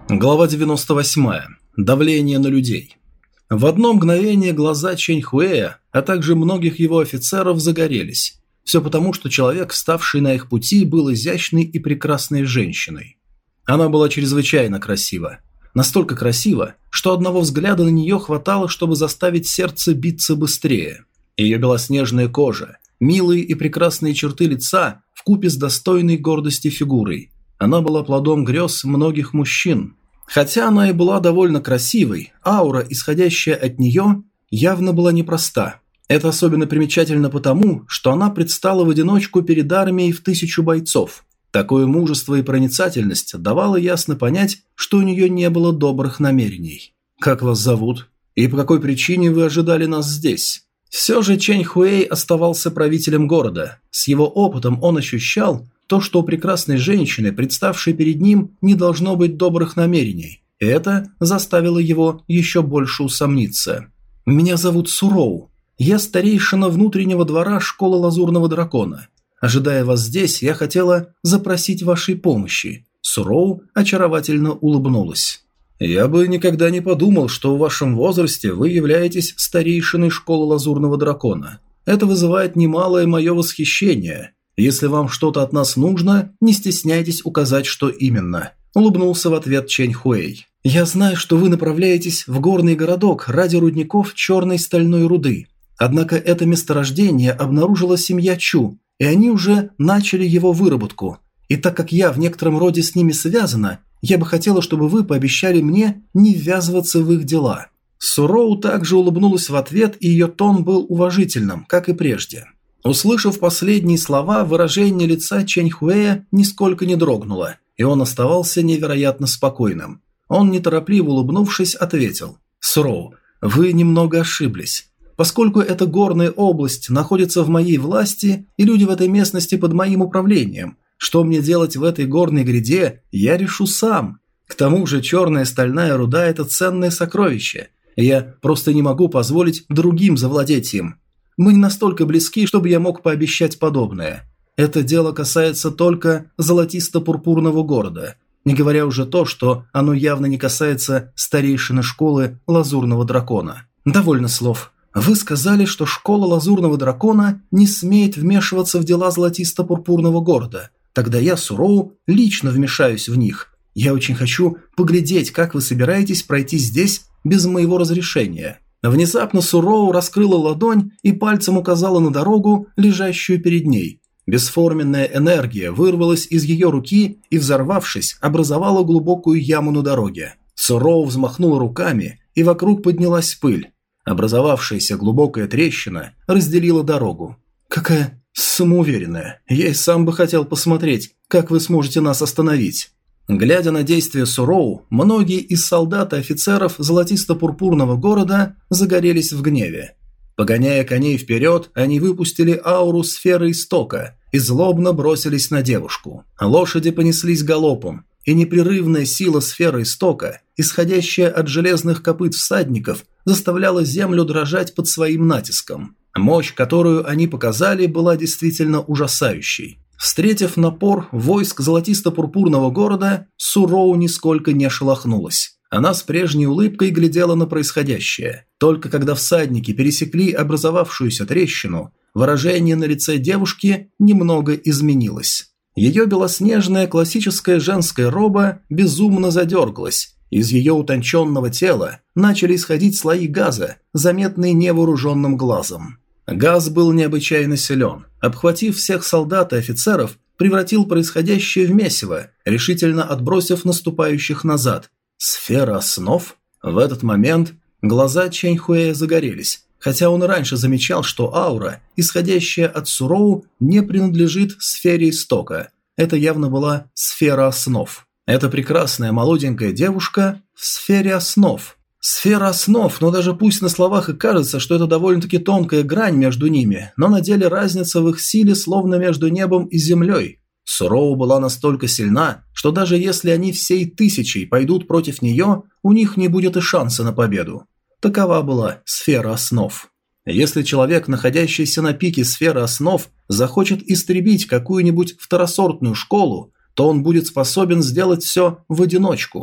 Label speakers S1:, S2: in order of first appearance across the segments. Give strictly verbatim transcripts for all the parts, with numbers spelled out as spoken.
S1: Глава девяносто восемь. Давление на людей. В одно мгновение глаза Чэнь Хуэя, а также многих его офицеров загорелись. Все потому, что человек, ставший на их пути, был изящной и прекрасной женщиной. Она была чрезвычайно красива. Настолько красива, что одного взгляда на нее хватало, чтобы заставить сердце биться быстрее. Ее белоснежная кожа, милые и прекрасные черты лица вкупе с достойной гордости фигурой. Она была плодом грез многих мужчин. Хотя она и была довольно красивой, аура, исходящая от нее, явно была непроста. Это особенно примечательно потому, что она предстала в одиночку перед армией в тысячу бойцов. Такое мужество и проницательность давало ясно понять, что у нее не было добрых намерений. «Как вас зовут? И по какой причине вы ожидали нас здесь?» Все же Чэнь Хуэй оставался правителем города. С его опытом он ощущал то, что у прекрасной женщины, представшей перед ним, не должно быть добрых намерений. И это заставило его еще больше усомниться. «Меня зовут Суроу. Я старейшина внутреннего двора школы Лазурного Дракона. Ожидая вас здесь, я хотела запросить вашей помощи». Суроу очаровательно улыбнулась. «Я бы никогда не подумал, что в вашем возрасте вы являетесь старейшиной школы Лазурного Дракона. Это вызывает немалое мое восхищение. Если вам что-то от нас нужно, не стесняйтесь указать, что именно», – улыбнулся в ответ Чэнь Хуэй. «Я знаю, что вы направляетесь в горный городок ради рудников черной стальной руды. Однако это месторождение обнаружила семья Чу, и они уже начали его выработку. И так как я в некотором роде с ними связана, я бы хотела, чтобы вы пообещали мне не ввязываться в их дела». Суроу также улыбнулась в ответ, и ее тон был уважительным, как и прежде. Услышав последние слова, выражение лица Чэнь Хуэя нисколько не дрогнуло, и он оставался невероятно спокойным. Он, неторопливо улыбнувшись, ответил: «Суроу, вы немного ошиблись. Поскольку эта горная область находится в моей власти, и люди в этой местности под моим управлением, что мне делать в этой горной гряде, я решу сам. К тому же черная стальная руда – это ценное сокровище. Я просто не могу позволить другим завладеть им. Мы не настолько близки, чтобы я мог пообещать подобное. Это дело касается только золотисто-пурпурного города, не говоря уже то, что оно явно не касается старейшины школы Лазурного Дракона. Довольно слов. Вы сказали, что школа Лазурного Дракона не смеет вмешиваться в дела золотисто-пурпурного города. Тогда я, Суроу, лично вмешаюсь в них. Я очень хочу поглядеть, как вы собираетесь пройти здесь без моего разрешения». Внезапно Суроу раскрыла ладонь и пальцем указала на дорогу, лежащую перед ней. Бесформенная энергия вырвалась из ее руки и, взорвавшись, образовала глубокую яму на дороге. Суроу взмахнула руками, и вокруг поднялась пыль. Образовавшаяся глубокая трещина разделила дорогу. «Какая самоуверенная! Я и сам бы хотел посмотреть, как вы сможете нас остановить». Глядя на действия Суроу, многие из солдат и офицеров золотисто-пурпурного города загорелись в гневе. Погоняя коней вперед, они выпустили ауру сферы истока и злобно бросились на девушку. Лошади понеслись галопом, и непрерывная сила сферы истока, исходящая от железных копыт всадников, заставляла землю дрожать под своим натиском. Мощь, которую они показали, была действительно ужасающей. Встретив напор войск золотисто-пурпурного города, Суроу нисколько не шелохнулась. Она с прежней улыбкой глядела на происходящее. Только когда всадники пересекли образовавшуюся трещину, выражение на лице девушки немного изменилось. Ее белоснежная классическая женская роба безумно задергалась. Из ее утонченного тела начали исходить слои газа, заметные невооруженным глазом. Газ был необычайно силен. Обхватив всех солдат и офицеров, превратил происходящее в месиво, решительно отбросив наступающих назад. Сфера основ? В этот момент глаза Чэнь Хуэя загорелись, хотя он и раньше замечал, что аура, исходящая от Суроу, не принадлежит сфере истока. Это явно была сфера основ. Эта прекрасная молоденькая девушка в сфере основ. Сфера основ, но даже пусть на словах и кажется, что это довольно-таки тонкая грань между ними, но на деле разница в их силе словно между небом и землей. Суроу была настолько сильна, что даже если они всей тысячей пойдут против нее, у них не будет и шанса на победу. Такова была сфера основ. Если человек, находящийся на пике сферы основ, захочет истребить какую-нибудь второсортную школу, то он будет способен сделать все в одиночку.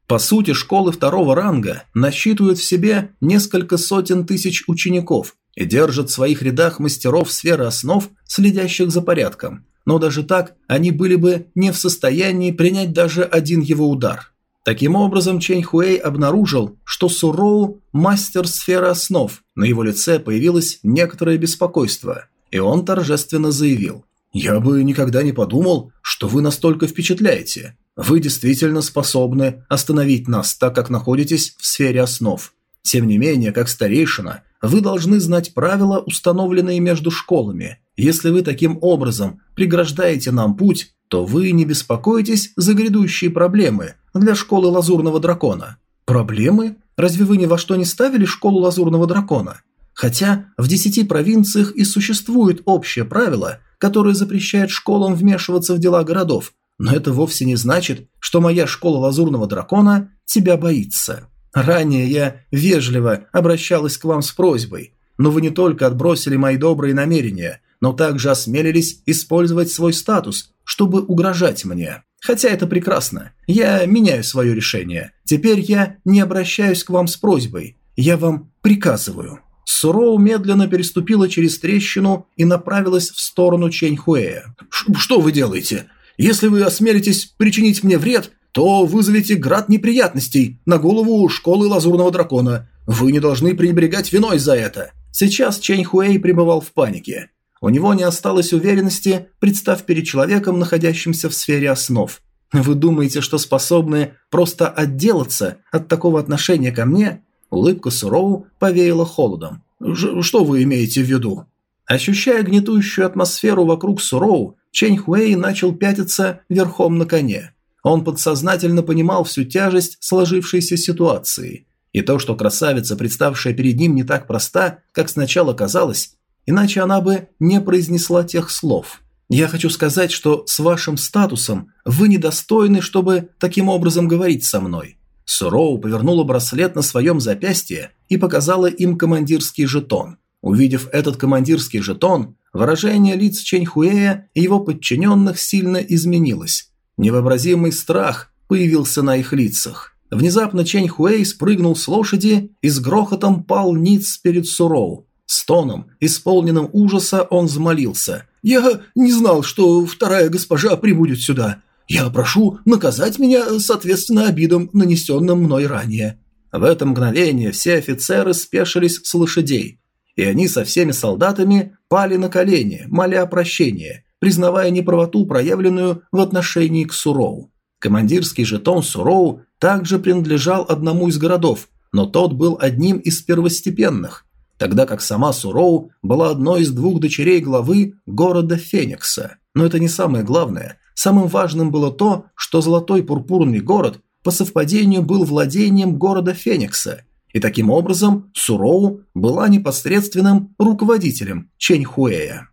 S1: По сути, школы второго ранга насчитывают в себе несколько сотен тысяч учеников и держат в своих рядах мастеров сферы основ, следящих за порядком. Но даже так они были бы не в состоянии принять даже один его удар. Таким образом, Чэнь Хуэй обнаружил, что Суроу – мастер сферы основ, на его лице появилось некоторое беспокойство, и он торжественно заявил: «Я бы никогда не подумал, что вы настолько впечатляете. Вы действительно способны остановить нас, так как находитесь в сфере основ. Тем не менее, как старейшина, вы должны знать правила, установленные между школами. Если вы таким образом преграждаете нам путь, то вы не беспокоитесь за грядущие проблемы для школы Лазурного Дракона». «Проблемы? Разве вы ни во что не ставили школу Лазурного Дракона? Хотя в десяти провинциях и существует общее правило, которое запрещает школам вмешиваться в дела городов, но это вовсе не значит, что моя школа Лазурного Дракона тебя боится. Ранее я вежливо обращалась к вам с просьбой, но вы не только отбросили мои добрые намерения, но также осмелились использовать свой статус, чтобы угрожать мне. Хотя это прекрасно. Я меняю свое решение. Теперь я не обращаюсь к вам с просьбой. Я вам приказываю». Суроу медленно переступила через трещину и направилась в сторону Чэнь Хуэя. «Что вы делаете? Если вы осмелитесь причинить мне вред, то вызовете град неприятностей на голову школы Лазурного Дракона. Вы не должны пренебрегать виной за это». Сейчас Чэнь Хуэй пребывал в панике. У него не осталось уверенности, представ перед человеком, находящимся в сфере основ. «Вы думаете, что способны просто отделаться от такого отношения ко мне?» Улыбка Суроу повеяла холодом. «Что вы имеете в виду?» Ощущая гнетущую атмосферу вокруг Суроу, Чэнь Хуэй начал пятиться верхом на коне. Он подсознательно понимал всю тяжесть сложившейся ситуации. И то, что красавица, представшая перед ним, не так проста, как сначала казалось, иначе она бы не произнесла тех слов. «Я хочу сказать, что с вашим статусом вы недостойны, чтобы таким образом говорить со мной». Суроу повернула браслет на своем запястье и показала им командирский жетон. Увидев этот командирский жетон, выражение лиц Чэнь Хуэя и его подчиненных сильно изменилось. Невообразимый страх появился на их лицах. Внезапно Чэнь Хуэй спрыгнул с лошади и с грохотом пал ниц перед Суроу. С тоном, исполненным ужаса, он взмолился: «Я не знал, что вторая госпожа прибудет сюда. Я прошу наказать меня соответственно обидам, нанесенным мной ранее». В это мгновение все офицеры спешились с лошадей, и они со всеми солдатами пали на колени, моля о прощении, признавая неправоту, проявленную в отношении к Суроу. Командирский жетон Суроу также принадлежал одному из городов, но тот был одним из первостепенных, тогда как сама Суроу была одной из двух дочерей главы города Феникса. Но это не самое главное. Самым важным было то, что Золотой Пурпурный город по совпадению был владением города Феникса, и таким образом Суроу была непосредственным руководителем Чэнь Хуэя.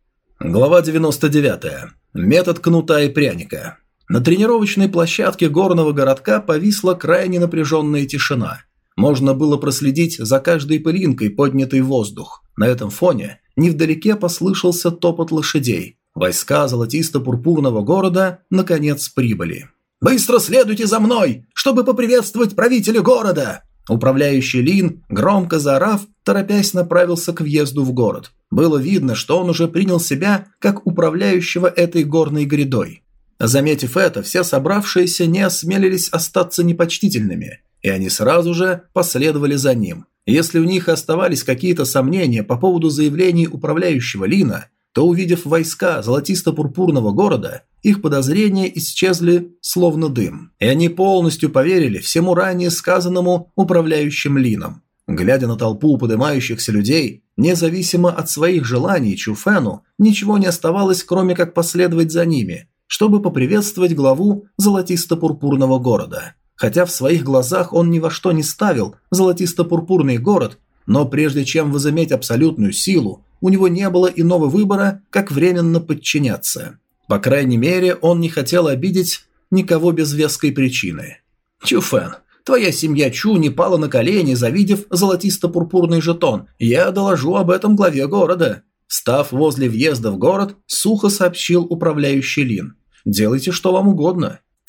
S1: Глава девяносто девятая. Метод кнута и пряника. На тренировочной площадке горного городка повисла крайне напряженная тишина. Можно было проследить за каждой пылинкой, поднятой в воздух. На этом фоне невдалеке послышался топот лошадей. Войска золотисто-пурпурного города наконец прибыли. «Быстро следуйте за мной, чтобы поприветствовать правителя города!» Управляющий Лин, громко заорав, торопясь направился к въезду в город. Было видно, что он уже принял себя как управляющего этой горной грядой. Заметив это, все собравшиеся не осмелились остаться непочтительными, и они сразу же последовали за ним. Если у них оставались какие-то сомнения по поводу заявлений управляющего Лина, то, увидев войска золотисто-пурпурного города, их подозрения исчезли словно дым, и они полностью поверили всему ранее сказанному управляющим Лином. Глядя на толпу поднимающихся людей, независимо от своих желаний, Чуфену ничего не оставалось, кроме как последовать за ними, чтобы поприветствовать главу золотисто-пурпурного города. Хотя в своих глазах он ни во что не ставил золотисто-пурпурный город, но прежде чем возыметь абсолютную силу, у него не было иного выбора, как временно подчиняться. По крайней мере, он не хотел обидеть никого без веской причины. «Чуфен, твоя семья Чу не пала на колени, завидев золотисто-пурпурный жетон. Я доложу об этом главе города». Став возле въезда в город, сухо сообщил управляющий Лин. «Делайте, что вам угодно».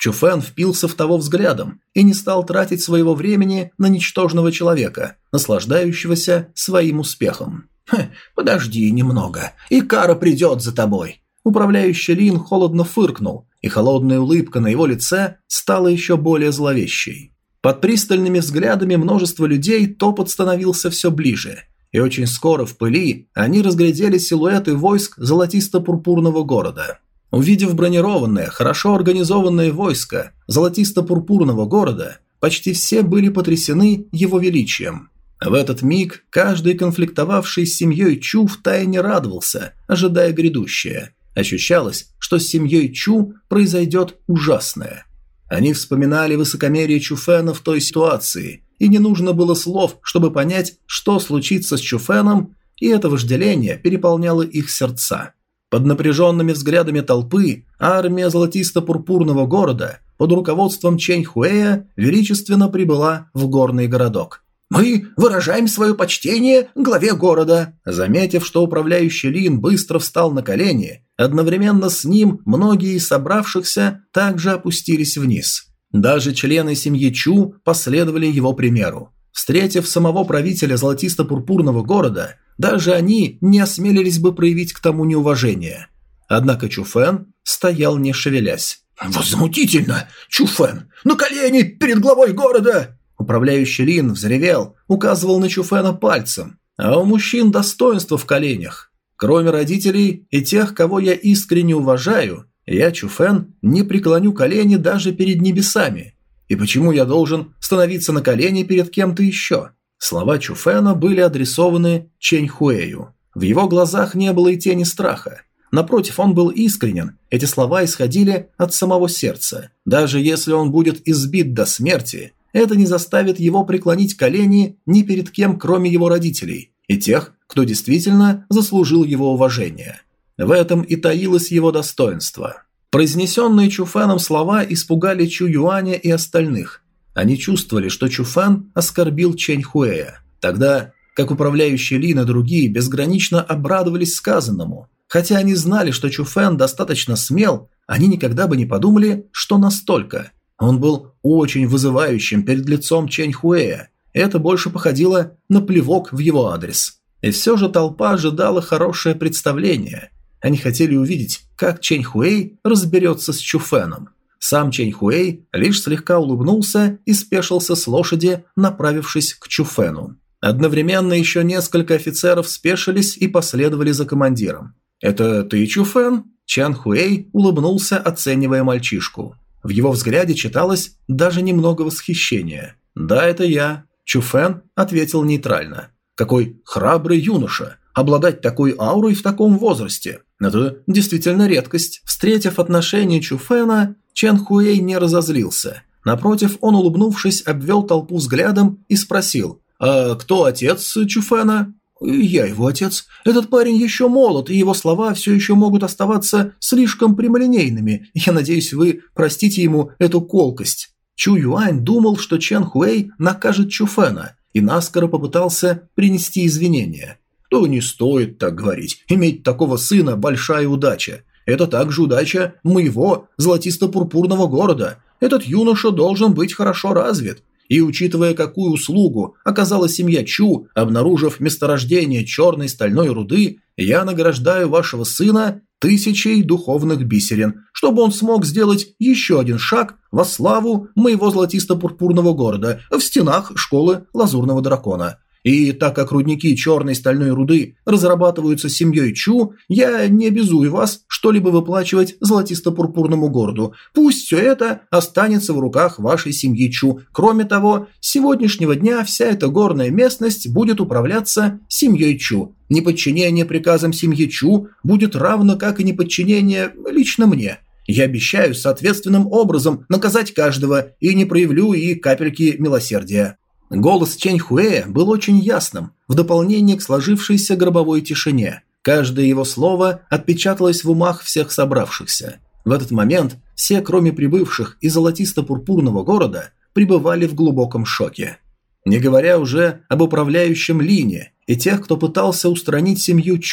S1: Чуфэн впился в того взглядом и не стал тратить своего времени на ничтожного человека, наслаждающегося своим успехом. «Хм, подожди немного, и кара придет за тобой». Управляющий Лин холодно фыркнул, и холодная улыбка на его лице стала еще более зловещей. Под пристальными взглядами множества людей топот становился все ближе, и очень скоро в пыли они разглядели силуэты войск золотисто-пурпурного города. Увидев бронированное, хорошо организованное войско золотисто-пурпурного города, почти все были потрясены его величием. В этот миг каждый конфликтовавший с семьей Чу втайне радовался, ожидая грядущее. Ощущалось, что с семьей Чу произойдет ужасное. Они вспоминали высокомерие Чуфэна в той ситуации, и не нужно было слов, чтобы понять, что случится с Чуфэном, и это вожделение переполняло их сердца. Под напряженными взглядами толпы армия золотисто-пурпурного города под руководством Чэнь Хуэя величественно прибыла в горный городок. «Мы выражаем свое почтение главе города». Заметив, что управляющий Лин быстро встал на колени, одновременно с ним многие из собравшихся также опустились вниз. Даже члены семьи Чу последовали его примеру. Встретив самого правителя золотисто-пурпурного города, даже они не осмелились бы проявить к тому неуважение. Однако Чуфэн стоял не шевелясь. «Возмутительно! Чуфэн! На колени перед главой города!» Управляющий Лин взревел, указывал на Чуфэна пальцем, а у мужчин достоинство в коленях. Кроме родителей и тех, кого я искренне уважаю, я, Чуфэн, не преклоню колени даже перед небесами. И почему я должен становиться на колени перед кем-то еще? Слова Чуфэна были адресованы Чэнь Хуэю. В его глазах не было и тени страха. Напротив, он был искренен, эти слова исходили от самого сердца. Даже если он будет избит до смерти, это не заставит его преклонить колени ни перед кем, кроме его родителей, и тех, кто действительно заслужил его уважения. В этом и таилось его достоинство. Произнесенные Чуфэном слова испугали Чу Юаня и остальных. Они чувствовали, что Чуфэн оскорбил Чэнь Хуэя. Тогда, как управляющий Лин и другие безгранично обрадовались сказанному. Хотя они знали, что Чуфэн достаточно смел, они никогда бы не подумали, что настолько. Он был очень вызывающим перед лицом Чэнь Хуэя. Это больше походило на плевок в его адрес. И все же толпа ожидала хорошее представление. Они хотели увидеть, как Чэнь Хуэй разберется с Чуфэном. Сам Чэнь Хуэй лишь слегка улыбнулся и спешился с лошади, направившись к Чуфэну. Одновременно еще несколько офицеров спешились и последовали за командиром. «Это ты, Чуфэн?» Чан Хуэй улыбнулся, оценивая мальчишку. В его взгляде читалось даже немного восхищения. «Да, это я», – Чуфэн ответил нейтрально. «Какой храбрый юноша! Обладать такой аурой в таком возрасте! Это действительно редкость». Встретив отношение Чуфэна, Чан Хуэй не разозлился. Напротив, он, улыбнувшись, обвел толпу взглядом и спросил: «А кто отец Чуфэна?» «Я его отец. Этот парень еще молод, и его слова все еще могут оставаться слишком прямолинейными. Я надеюсь, вы простите ему эту колкость». Чу Юань думал, что Чан Хуэй накажет Чуфэна, и наскоро попытался принести извинения. «То не стоит так говорить. Иметь такого сына – большая удача. Это также удача моего золотисто-пурпурного города. Этот юноша должен быть хорошо развит». И учитывая, какую услугу оказала семья Чу, обнаружив месторождение черной стальной руды, я награждаю вашего сына тысячей духовных бисерин, чтобы он смог сделать еще один шаг во славу моего золотисто-пурпурного города в стенах школы Лазурного Дракона. И так как рудники черной стальной руды разрабатываются семьей Чу, я не обязую вас что-либо выплачивать золотисто-пурпурному городу. Пусть все это останется в руках вашей семьи Чу. Кроме того, с сегодняшнего дня вся эта горная местность будет управляться семьей Чу. Неподчинение приказам семьи Чу будет равно как и неподчинение лично мне. Я обещаю соответственным образом наказать каждого и не проявлю и капельки милосердия». Голос Чэнь Хуэя был очень ясным, в дополнение к сложившейся гробовой тишине. Каждое его слово отпечаталось в умах всех собравшихся. В этот момент все, кроме прибывших из золотисто-пурпурного города, пребывали в глубоком шоке. Не говоря уже об управляющем Лине и тех, кто пытался устранить семью Чу.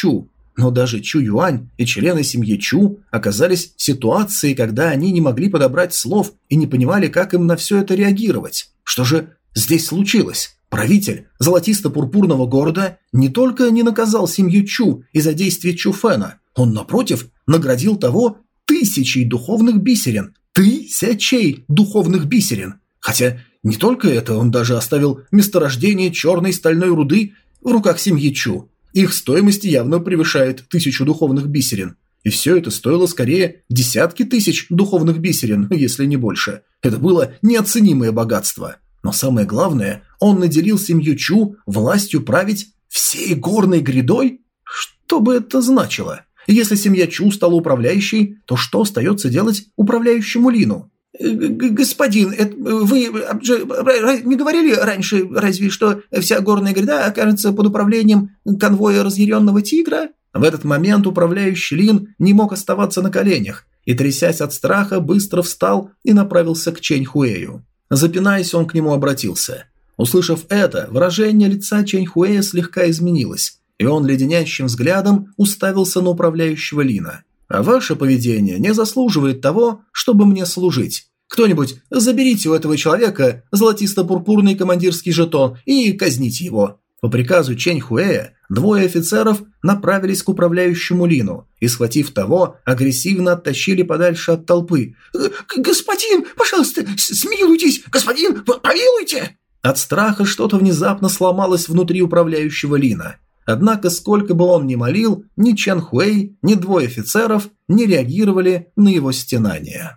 S1: Но даже Чу Юань и члены семьи Чу оказались в ситуации, когда они не могли подобрать слов и не понимали, как им на все это реагировать. Что же здесь случилось? Правитель золотисто-пурпурного города не только не наказал семью Чу из-за действий Чу Фэна, он, напротив, наградил того тысячей духовных бисерин. Тысячей духовных бисерин. Хотя не только это, он даже оставил месторождение черной стальной руды в руках семьи Чу. Их стоимость явно превышает тысячу духовных бисерин. И все это стоило скорее десятки тысяч духовных бисерин, если не больше. Это было неоценимое богатство. Но самое главное, он наделил семью Чу властью править всей горной грядой? Что бы это значило? Если семья Чу стала управляющей, то что остается делать управляющему Лину? «Господин, это вы же не говорили раньше, разве что вся горная гряда окажется под управлением конвоя разъяренного тигра?» В этот момент управляющий Лин не мог оставаться на коленях и, трясясь от страха, быстро встал и направился к Чэнь Хуэю. Запинаясь, он к нему обратился. Услышав это, выражение лица Чэнь Хуэя слегка изменилось, и он леденящим взглядом уставился на управляющего Лина. «А ваше поведение не заслуживает того, чтобы мне служить. Кто-нибудь заберите у этого человека золотисто-пурпурный командирский жетон и казните его». По приказу Чэнь Хуэя двое офицеров направились к управляющему Лину и, схватив того, агрессивно оттащили подальше от толпы. «Господин, пожалуйста, смилуйтесь! Господин, помилуйте!» От страха что-то внезапно сломалось внутри управляющего Лина. Однако, сколько бы он ни молил, ни Чэнь Хуэй, ни двое офицеров не реагировали на его стенания.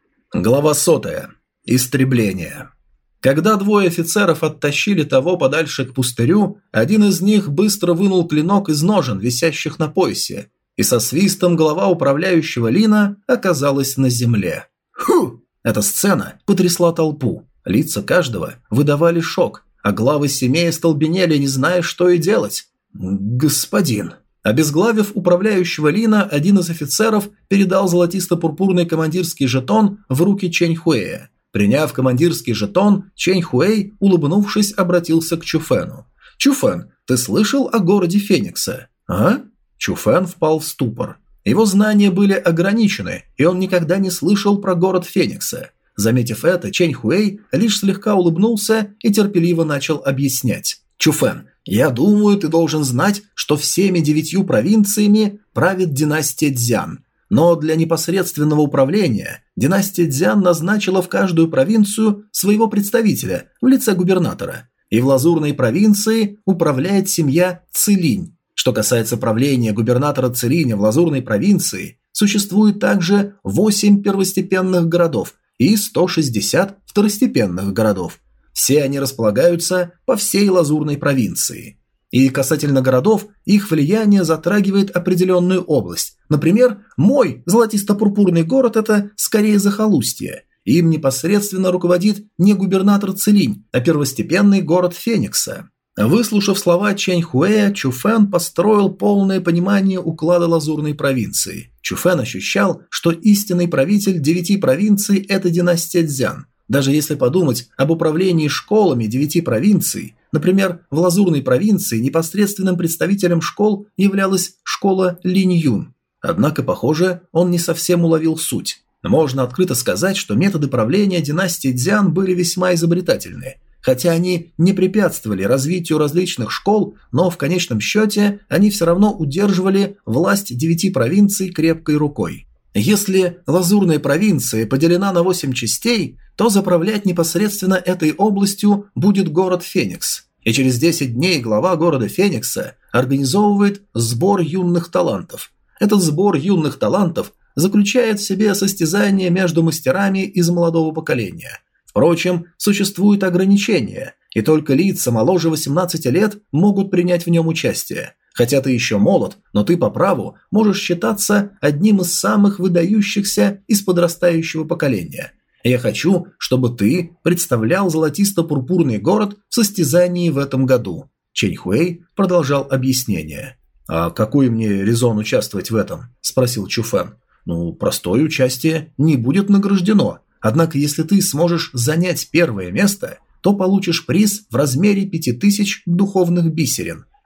S1: Глава сотая. Истребление. Когда двое офицеров оттащили того подальше к пустырю, один из них быстро вынул клинок из ножен, висящих на поясе, и со свистом голова управляющего Лина оказалась на земле. Фу! Эта сцена потрясла толпу. Лица каждого выдавали шок, а главы семей остолбенели, не зная, что и делать. «Господин». Обезглавив управляющего Лина, один из офицеров передал золотисто-пурпурный командирский жетон в руки Чэнь Хуэя. Приняв командирский жетон, Чэнь Хуэй, улыбнувшись, обратился к Чуфэну. «Чуфэн, ты слышал о городе Феникса?» «А?» Чуфэн впал в ступор. Его знания были ограничены, и он никогда не слышал про город Феникса. Заметив это, Чэнь Хуэй лишь слегка улыбнулся и терпеливо начал объяснять. «Чуфэн, я думаю, ты должен знать, что всеми девятью провинциями правит династия Цзян. Но для непосредственного управления династия Цзян назначила в каждую провинцию своего представителя в лице губернатора. И в Лазурной провинции управляет семья Цилинь. Что касается правления губернатора Цилиня в Лазурной провинции, существует также восемь первостепенных городов и сто шестьдесят второстепенных городов. Все они располагаются по всей Лазурной провинции. И касательно городов, их влияние затрагивает определенную область. Например, мой золотисто-пурпурный город – это скорее захолустье. Им непосредственно руководит не губернатор Цилинь, а первостепенный город Феникса. Выслушав слова Чэнь Хуэя, Чуфэн построил полное понимание уклада Лазурной провинции. Чуфэн ощущал, что истинный правитель девяти провинций – это династия Цзян. Даже если подумать об управлении школами девяти провинций, например, в Лазурной провинции непосредственным представителем школ являлась школа Линь-Юн. Однако, похоже, он не совсем уловил суть. Можно открыто сказать, что методы правления династии Цзян были весьма изобретательны. Хотя они не препятствовали развитию различных школ, но в конечном счете они все равно удерживали власть девяти провинций крепкой рукой. Если Лазурная провинция поделена на восемь частей, то заправлять непосредственно этой областью будет город Феникс. И через десять дней глава города Феникса организовывает сбор юных талантов. Этот сбор юных талантов заключает в себе состязание между мастерами из молодого поколения. Впрочем, существуют ограничения, и только лица моложе восемнадцати лет могут принять в нем участие. Хотя ты еще молод, но ты по праву можешь считаться одним из самых выдающихся из подрастающего поколения. Я хочу, чтобы ты представлял золотисто-пурпурный город в состязании в этом году». Чэнь Хуэй продолжал объяснение. «А какой мне резон участвовать в этом?» – спросил Чуфэн. «Ну, простое участие не будет награждено. Однако, если ты сможешь занять первое место, то получишь приз в размере пяти тысяч духовных бисерин.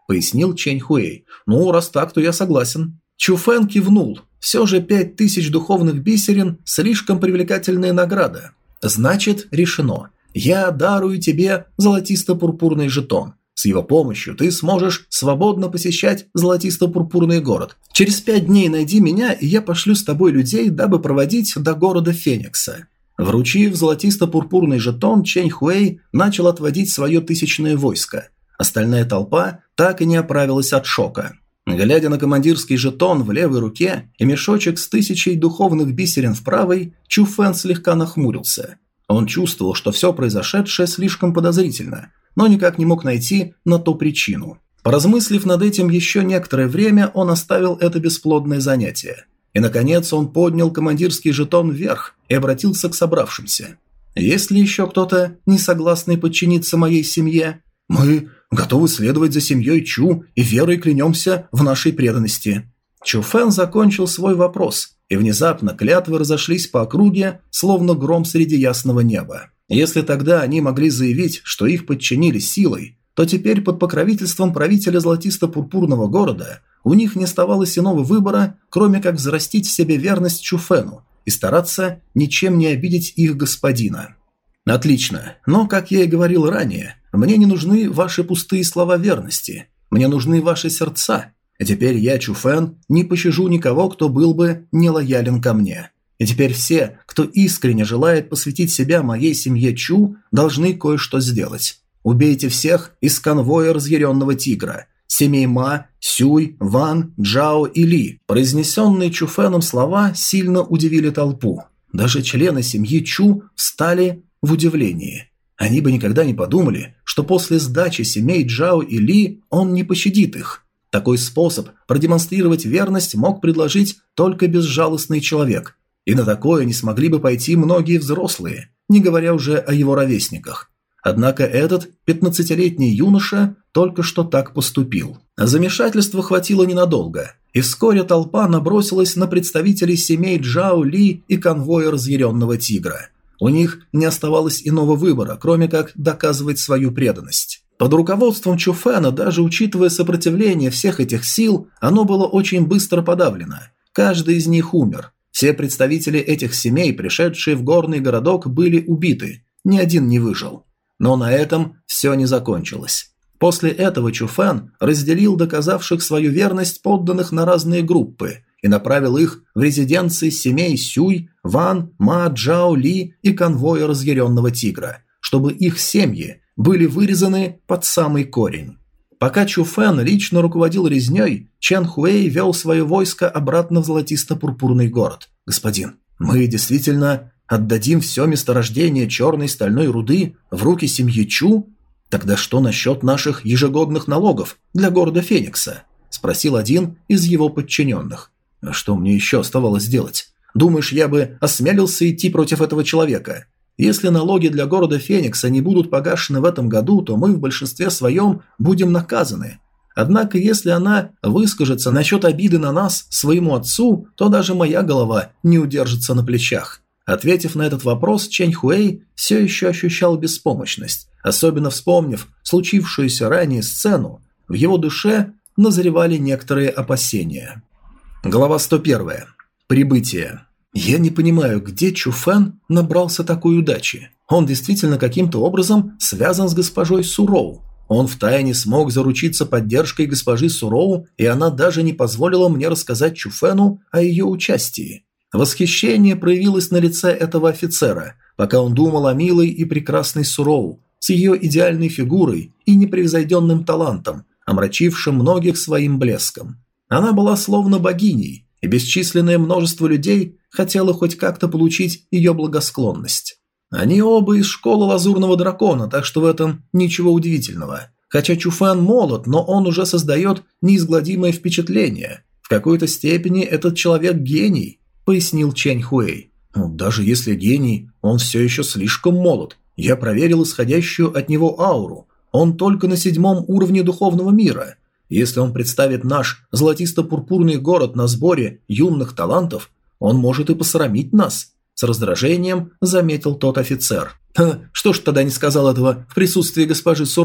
S1: – пояснил Чэнь Хуэй. «Ну, раз так, то я согласен». Чу Фэн кивнул. Все же пять тысяч духовных бисерин – слишком привлекательная награда. Значит, решено. Я дарую тебе золотисто-пурпурный жетон. С его помощью ты сможешь свободно посещать золотисто-пурпурный город. Через пять дней найди меня, и я пошлю с тобой людей, дабы проводить до города Феникса». Вручив золотисто-пурпурный жетон, Чэнь Хуэй начал отводить свое тысячное войско. Остальная толпа так и не оправилась от шока. Глядя на командирский жетон в левой руке и мешочек с тысячей духовных бисерин в правой, Чу Фэн слегка нахмурился. Он чувствовал, что все произошедшее слишком подозрительно, но никак не мог найти на то причину. Поразмыслив над этим еще некоторое время, он оставил это бесплодное занятие. И, наконец, он поднял командирский жетон вверх и обратился к собравшимся. «Есть ли еще кто-то, не согласный подчиниться моей семье? Мы готовы следовать за семьей Чу и верой клянемся в нашей преданности». Чу Фэн закончил свой вопрос, и внезапно клятвы разошлись по округе, словно гром среди ясного неба. Если тогда они могли заявить, что их подчинили силой, то теперь под покровительством правителя золотисто-пурпурного города у них не оставалось иного выбора, кроме как взрастить в себе верность Чу Фэну и стараться ничем не обидеть их господина. «Отлично, но, как я и говорил ранее, мне не нужны ваши пустые слова верности, мне нужны ваши сердца, и теперь я, Чу Фэн, не пощажу никого, кто был бы нелоялен ко мне. И теперь все, кто искренне желает посвятить себя моей семье Чу, должны кое-что сделать. Убейте всех из конвоя разъяренного тигра, семей Ма, Сюй, Ван, Джао и Ли». Произнесенные Чу Фэном слова сильно удивили толпу. Даже члены семьи Чу встали в удивлении. Они бы никогда не подумали, что после сдачи семей Джао и Ли он не пощадит их. Такой способ продемонстрировать верность мог предложить только безжалостный человек. И на такое не смогли бы пойти многие взрослые, не говоря уже о его ровесниках. Однако этот пятнадцатилетний юноша только что так поступил. Замешательства хватило ненадолго, и вскоре толпа набросилась на представителей семей Джао, Ли и конвоя разъяренного тигра. У них не оставалось иного выбора, кроме как доказывать свою преданность. Под руководством Чу Фэна, даже учитывая сопротивление всех этих сил, оно было очень быстро подавлено. Каждый из них умер. Все представители этих семей, пришедшие в горный городок, были убиты. Ни один не выжил. Но на этом все не закончилось. После этого Чу Фэн разделил доказавших свою верность подданных на разные группы и направил их в резиденции семей Сюй, Ван, Ма, Джао, Ли и конвоя разъяренного тигра, чтобы их семьи были вырезаны под самый корень. Пока Чу Фэн лично руководил резней, Чэнь Хуэй вел свое войско обратно в золотисто-пурпурный город. «Господин, мы действительно отдадим все месторождение черной стальной руды в руки семьи Чу? Тогда что насчет наших ежегодных налогов для города Феникса?» – спросил один из его подчиненных. «А что мне еще оставалось делать? Думаешь, я бы осмелился идти против этого человека? Если налоги для города Феникса не будут погашены в этом году, то мы в большинстве своем будем наказаны. Однако, если она выскажется насчет обиды на нас своему отцу, то даже моя голова не удержится на плечах». Ответив на этот вопрос, Чэнь Хуэй все еще ощущал беспомощность. Особенно вспомнив случившуюся ранее сцену, в его душе назревали некоторые опасения. Глава сто первая. Прибытие. Я не понимаю, где Чу Фэн набрался такой удачи. Он действительно каким-то образом связан с госпожой Суроу. Он втайне смог заручиться поддержкой госпожи Суроу, и она даже не позволила мне рассказать Чу Фэну о ее участии. Восхищение проявилось на лице этого офицера, пока он думал о милой и прекрасной Суроу, с ее идеальной фигурой и непревзойденным талантом, омрачившим многих своим блеском. Она была словно богиней, и бесчисленное множество людей хотело хоть как-то получить ее благосклонность. Они оба из школы Лазурного Дракона, так что в этом ничего удивительного. Хотя Чу Фэн молод, но он уже создает неизгладимое впечатление. В какой-то степени этот человек гений, пояснил Чэнь Хуэй. Ну, даже если гений, он все еще слишком молод. Я проверил исходящую от него ауру. Он только на седьмом уровне духовного мира. Если он представит наш золотисто-пурпурный город на сборе юных талантов, он может и посрамить нас. С раздражением заметил тот офицер. Ха, что ж тогда не сказал этого в присутствии госпожи Суроу?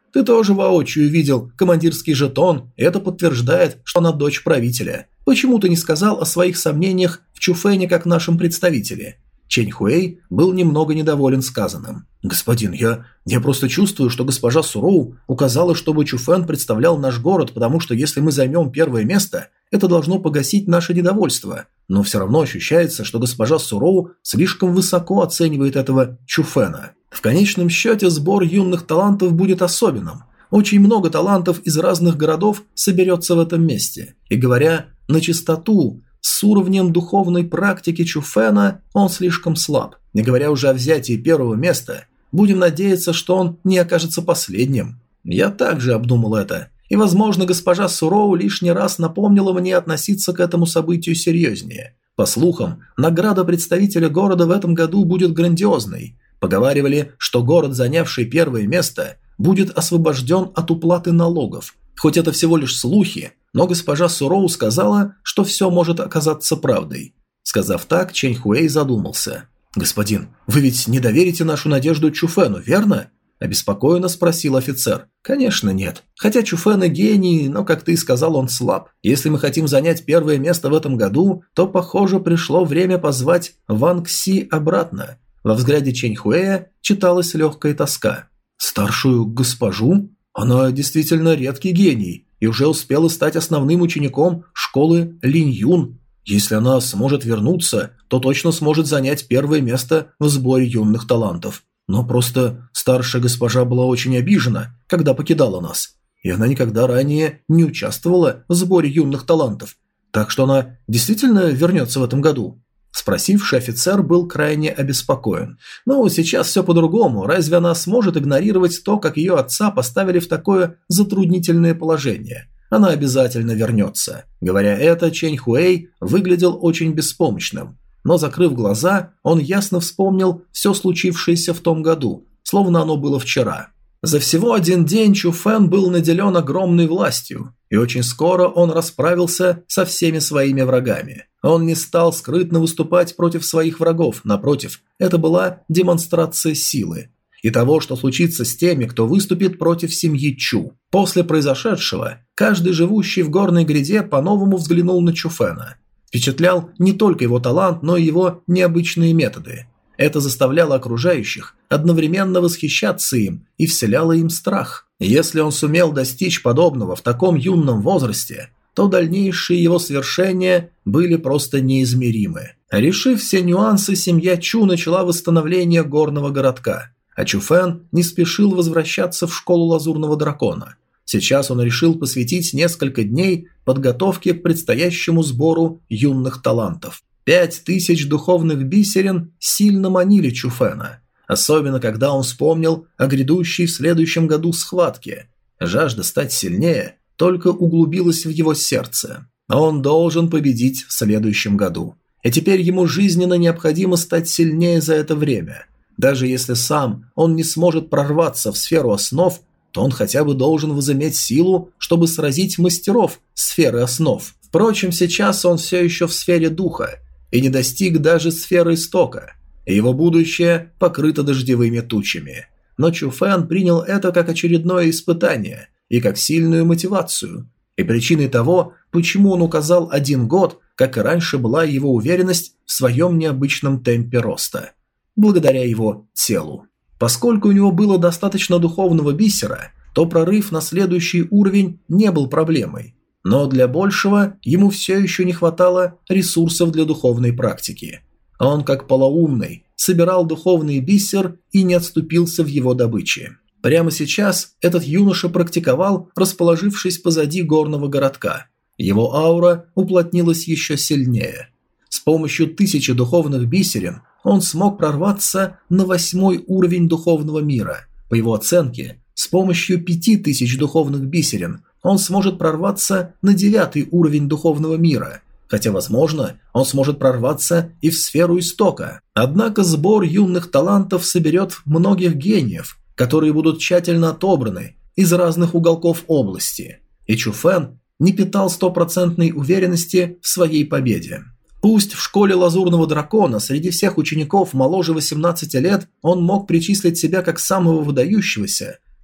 S1: Ты тоже воочию видел командирский жетон, и это подтверждает, что она дочь правителя. Почему ты не сказал о своих сомнениях в Чуфэне как нашем представителе?» Чэнь Хуэй был немного недоволен сказанным. «Господин, я... я просто чувствую, что госпожа Суроу указала, чтобы Чуфэн представлял наш город, потому что если мы займем первое место, это должно погасить наше недовольство. Но все равно ощущается, что госпожа Суроу слишком высоко оценивает этого Чуфэна. В конечном счете сбор юных талантов будет особенным. Очень много талантов из разных городов соберется в этом месте. И говоря на чистоту, с уровнем духовной практики Чуфэна он слишком слаб. Не говоря уже о взятии первого места, будем надеяться, что он не окажется последним. Я также обдумал это. И, возможно, госпожа Суроу лишний раз напомнила мне относиться к этому событию серьезнее. По слухам, награда представителя города в этом году будет грандиозной. Поговаривали, что город, занявший первое место, будет освобожден от уплаты налогов. Хоть это всего лишь слухи, но госпожа Суроу сказала, что все может оказаться правдой. Сказав так, Чэнь Хуэй задумался. «Господин, вы ведь не доверите нашу надежду Чуфэну, верно?» – обеспокоенно спросил офицер. «Конечно нет. Хотя Чуфэн и гений, но, как ты и сказал, он слаб. Если мы хотим занять первое место в этом году, то, похоже, пришло время позвать Ван Кси обратно». Во взгляде Чэнь Хуэя читалась легкая тоска. «Старшую госпожу? Она действительно редкий гений и уже успела стать основным учеником школы Линь Юн. Если она сможет вернуться, то точно сможет занять первое место в сборе юных талантов. Но просто старшая госпожа была очень обижена, когда покидала нас, и она никогда ранее не участвовала в сборе юных талантов. Так что она действительно вернется в этом году?» Спросивший офицер был крайне обеспокоен. «Ну, сейчас все по-другому. Разве она сможет игнорировать то, как ее отца поставили в такое затруднительное положение? Она обязательно вернется». Говоря это, Чэнь Хуэй выглядел очень беспомощным. Но, закрыв глаза, он ясно вспомнил все случившееся в том году, словно оно было вчера. За всего один день Чуфэн был наделен огромной властью, и очень скоро он расправился со всеми своими врагами. Он не стал скрытно выступать против своих врагов, напротив, это была демонстрация силы и того, что случится с теми, кто выступит против семьи Чу. После произошедшего, каждый живущий в горной гряде по-новому взглянул на Чуфэна. Впечатлял не только его талант, но и его необычные методы. Это заставляло окружающих одновременно восхищаться им и вселяло им страх. Если он сумел достичь подобного в таком юном возрасте, то дальнейшие его свершения были просто неизмеримы. Решив все нюансы, семья Чу начала восстановление горного городка, а Чуфэн не спешил возвращаться в школу Лазурного Дракона. Сейчас он решил посвятить несколько дней подготовке к предстоящему сбору юных талантов. Пять тысяч духовных бисерин сильно манили Чуфэна, особенно когда он вспомнил о грядущей в следующем году схватке. Жажда стать сильнее только углубилась в его сердце. Он должен победить в следующем году. И теперь ему жизненно необходимо стать сильнее за это время. Даже если сам он не сможет прорваться в сферу основ, то он хотя бы должен возыметь силу, чтобы сразить мастеров сферы основ. Впрочем, сейчас он все еще в сфере духа и не достиг даже сферы истока, и его будущее покрыто дождевыми тучами. Но Чуфэн принял это как очередное испытание и как сильную мотивацию, и причиной того, почему он указал один год, как и раньше была его уверенность в своем необычном темпе роста, благодаря его телу. Поскольку у него было достаточно духовного бисера, то прорыв на следующий уровень не был проблемой. Но для большего ему все еще не хватало ресурсов для духовной практики. Он, как полоумный, собирал духовный бисер и не отступился в его добыче. Прямо сейчас этот юноша практиковал, расположившись позади горного городка. Его аура уплотнилась еще сильнее. С помощью тысячи духовных бисерин он смог прорваться на восьмой уровень духовного мира. По его оценке, с помощью пяти тысяч духовных бисерин он сможет прорваться на девятый уровень духовного мира, хотя, возможно, он сможет прорваться и в сферу истока. Однако сбор юных талантов соберет многих гениев, которые будут тщательно отобраны из разных уголков области, и Чуфэн не питал стопроцентной уверенности в своей победе. Пусть в школе Лазурного Дракона среди всех учеников моложе восемнадцати лет он мог причислить себя как самого выдающегося,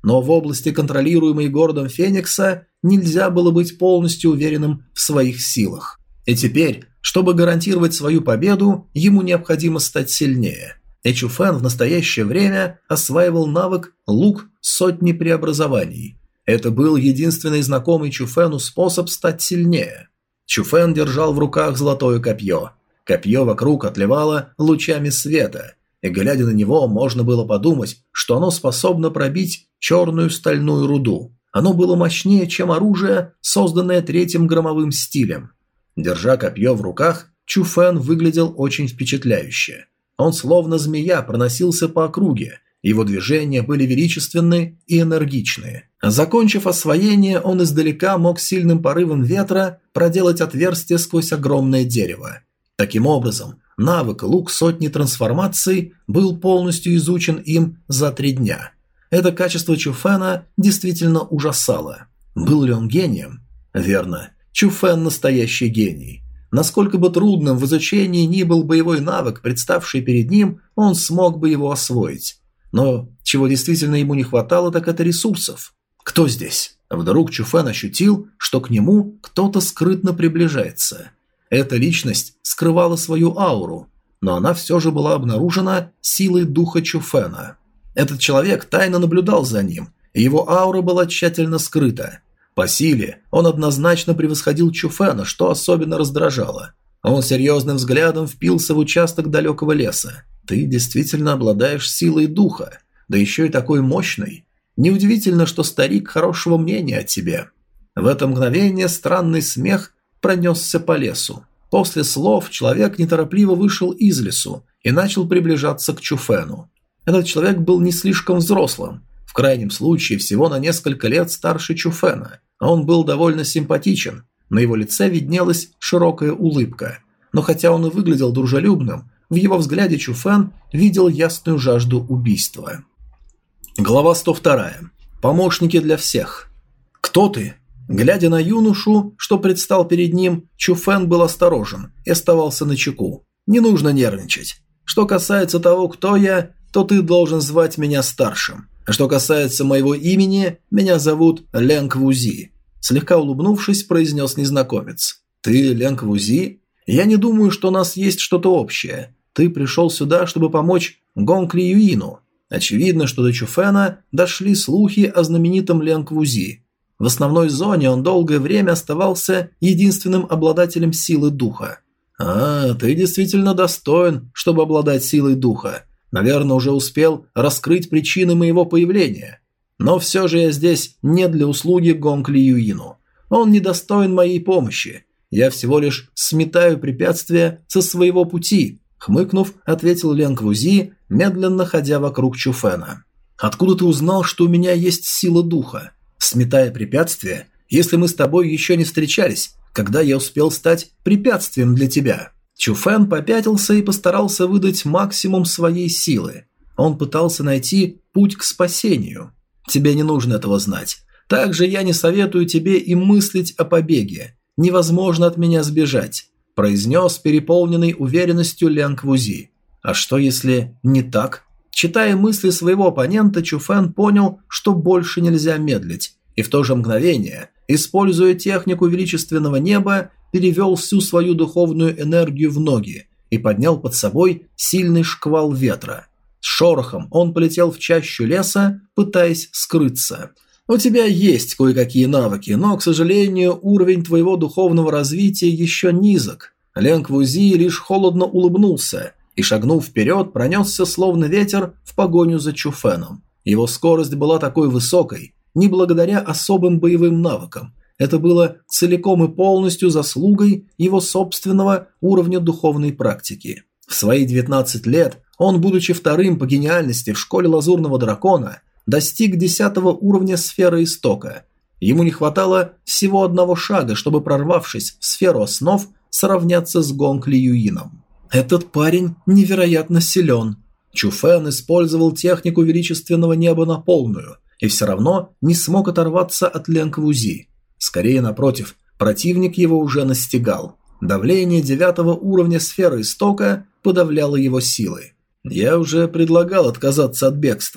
S1: но в области, контролируемой городом Феникса, нельзя было быть полностью уверенным в своих силах. И теперь, чтобы гарантировать свою победу, ему необходимо стать сильнее. И Чуфэн в настоящее время осваивал навык «Лук сотни преобразований». Это был единственный знакомый Чуфэну способ стать сильнее. Чуфэн держал в руках золотое копье. Копье вокруг отливало лучами света, и, глядя на него, можно было подумать, что оно способно пробить черную стальную руду. Оно было мощнее, чем оружие, созданное третьим громовым стилем. Держа копье в руках, Чуфэн выглядел очень впечатляюще. Он словно змея проносился по округе, его движения были величественны и энергичные. Закончив освоение, он издалека мог сильным порывом ветра проделать отверстие сквозь огромное дерево. Таким образом, навык «Лук сотни трансформаций» был полностью изучен им за три дня. Это качество Чуфэна действительно ужасало. Был ли он гением? Верно. Чуфэн – настоящий гений. Насколько бы трудным в изучении ни был боевой навык, представший перед ним, он смог бы его освоить. Но чего действительно ему не хватало, так это ресурсов. Кто здесь? Вдруг Чуфэн ощутил, что к нему кто-то скрытно приближается. Эта личность скрывала свою ауру, но она все же была обнаружена силой духа Чуфэна. Этот человек тайно наблюдал за ним, и его аура была тщательно скрыта. По силе он однозначно превосходил Чуфэна, что особенно раздражало. Он серьезным взглядом впился в участок далекого леса. «Ты действительно обладаешь силой духа, да еще и такой мощной. Неудивительно, что старик хорошего мнения о тебе». В это мгновение странный смех пронесся по лесу. После слов человек неторопливо вышел из лесу и начал приближаться к Чуфэну. Этот человек был не слишком взрослым, в крайнем случае всего на несколько лет старше Чуфэна. Он был довольно симпатичен, на его лице виднелась широкая улыбка. Но хотя он и выглядел дружелюбным, в его взгляде Чуфэн видел ясную жажду убийства. Глава сто два. Помощники для всех. «Кто ты?» Глядя на юношу, что предстал перед ним, Чуфэн был осторожен и оставался начеку. «Не нужно нервничать. Что касается того, кто я, то ты должен звать меня старшим. А что касается моего имени, меня зовут Ленг Вузи», – слегка улыбнувшись, произнес незнакомец. «Ты Ленг Вузи? Я не думаю, что у нас есть что-то общее. Ты пришел сюда, чтобы помочь Гонг Ли Юину». Очевидно, что до Чуфэна дошли слухи о знаменитом Ленг Вузи. В основной зоне он долгое время оставался единственным обладателем силы духа. «А, ты действительно достоин, чтобы обладать силой духа. Наверное, уже успел раскрыть причины моего появления. Но все же я здесь не для услуги Гонг Ли Юину. Он недостоин моей помощи. Я всего лишь сметаю препятствия со своего пути», – хмыкнув, ответил Ленг Вузи, медленно ходя вокруг Чуфэна. «Откуда ты узнал, что у меня есть сила духа? Сметая препятствия, если мы с тобой еще не встречались, когда я успел стать препятствием для тебя?» Чуфэн попятился и постарался выдать максимум своей силы. Он пытался найти путь к спасению. «Тебе не нужно этого знать. Также я не советую тебе и мыслить о побеге. Невозможно от меня сбежать», – произнес переполненный уверенностью Ленг Вузи. «А что если не так?» Читая мысли своего оппонента, Чуфэн понял, что больше нельзя медлить, и в то же мгновение, используя технику величественного неба, перевел всю свою духовную энергию в ноги и поднял под собой сильный шквал ветра. С шорохом он полетел в чащу леса, пытаясь скрыться. «У тебя есть кое-какие навыки, но, к сожалению, уровень твоего духовного развития еще низок». Ленг Вузи лишь холодно улыбнулся и, шагнув вперед, пронесся словно ветер в погоню за Чуфэном. Его скорость была такой высокой не благодаря особым боевым навыкам. Это было целиком и полностью заслугой его собственного уровня духовной практики. В свои девятнадцать лет он, будучи вторым по гениальности в школе Лазурного Дракона, достиг десятого уровня сферы Истока. Ему не хватало всего одного шага, чтобы, прорвавшись в сферу основ, сравняться с Гонг Ли Юином. Этот парень невероятно силен. Чуфэн использовал технику величественного неба на полную и все равно не смог оторваться от Ленг Вузи. Скорее, напротив, противник его уже настигал. Давление девятого уровня сферы Истока подавляло его силы. «Я уже предлагал отказаться от бегства.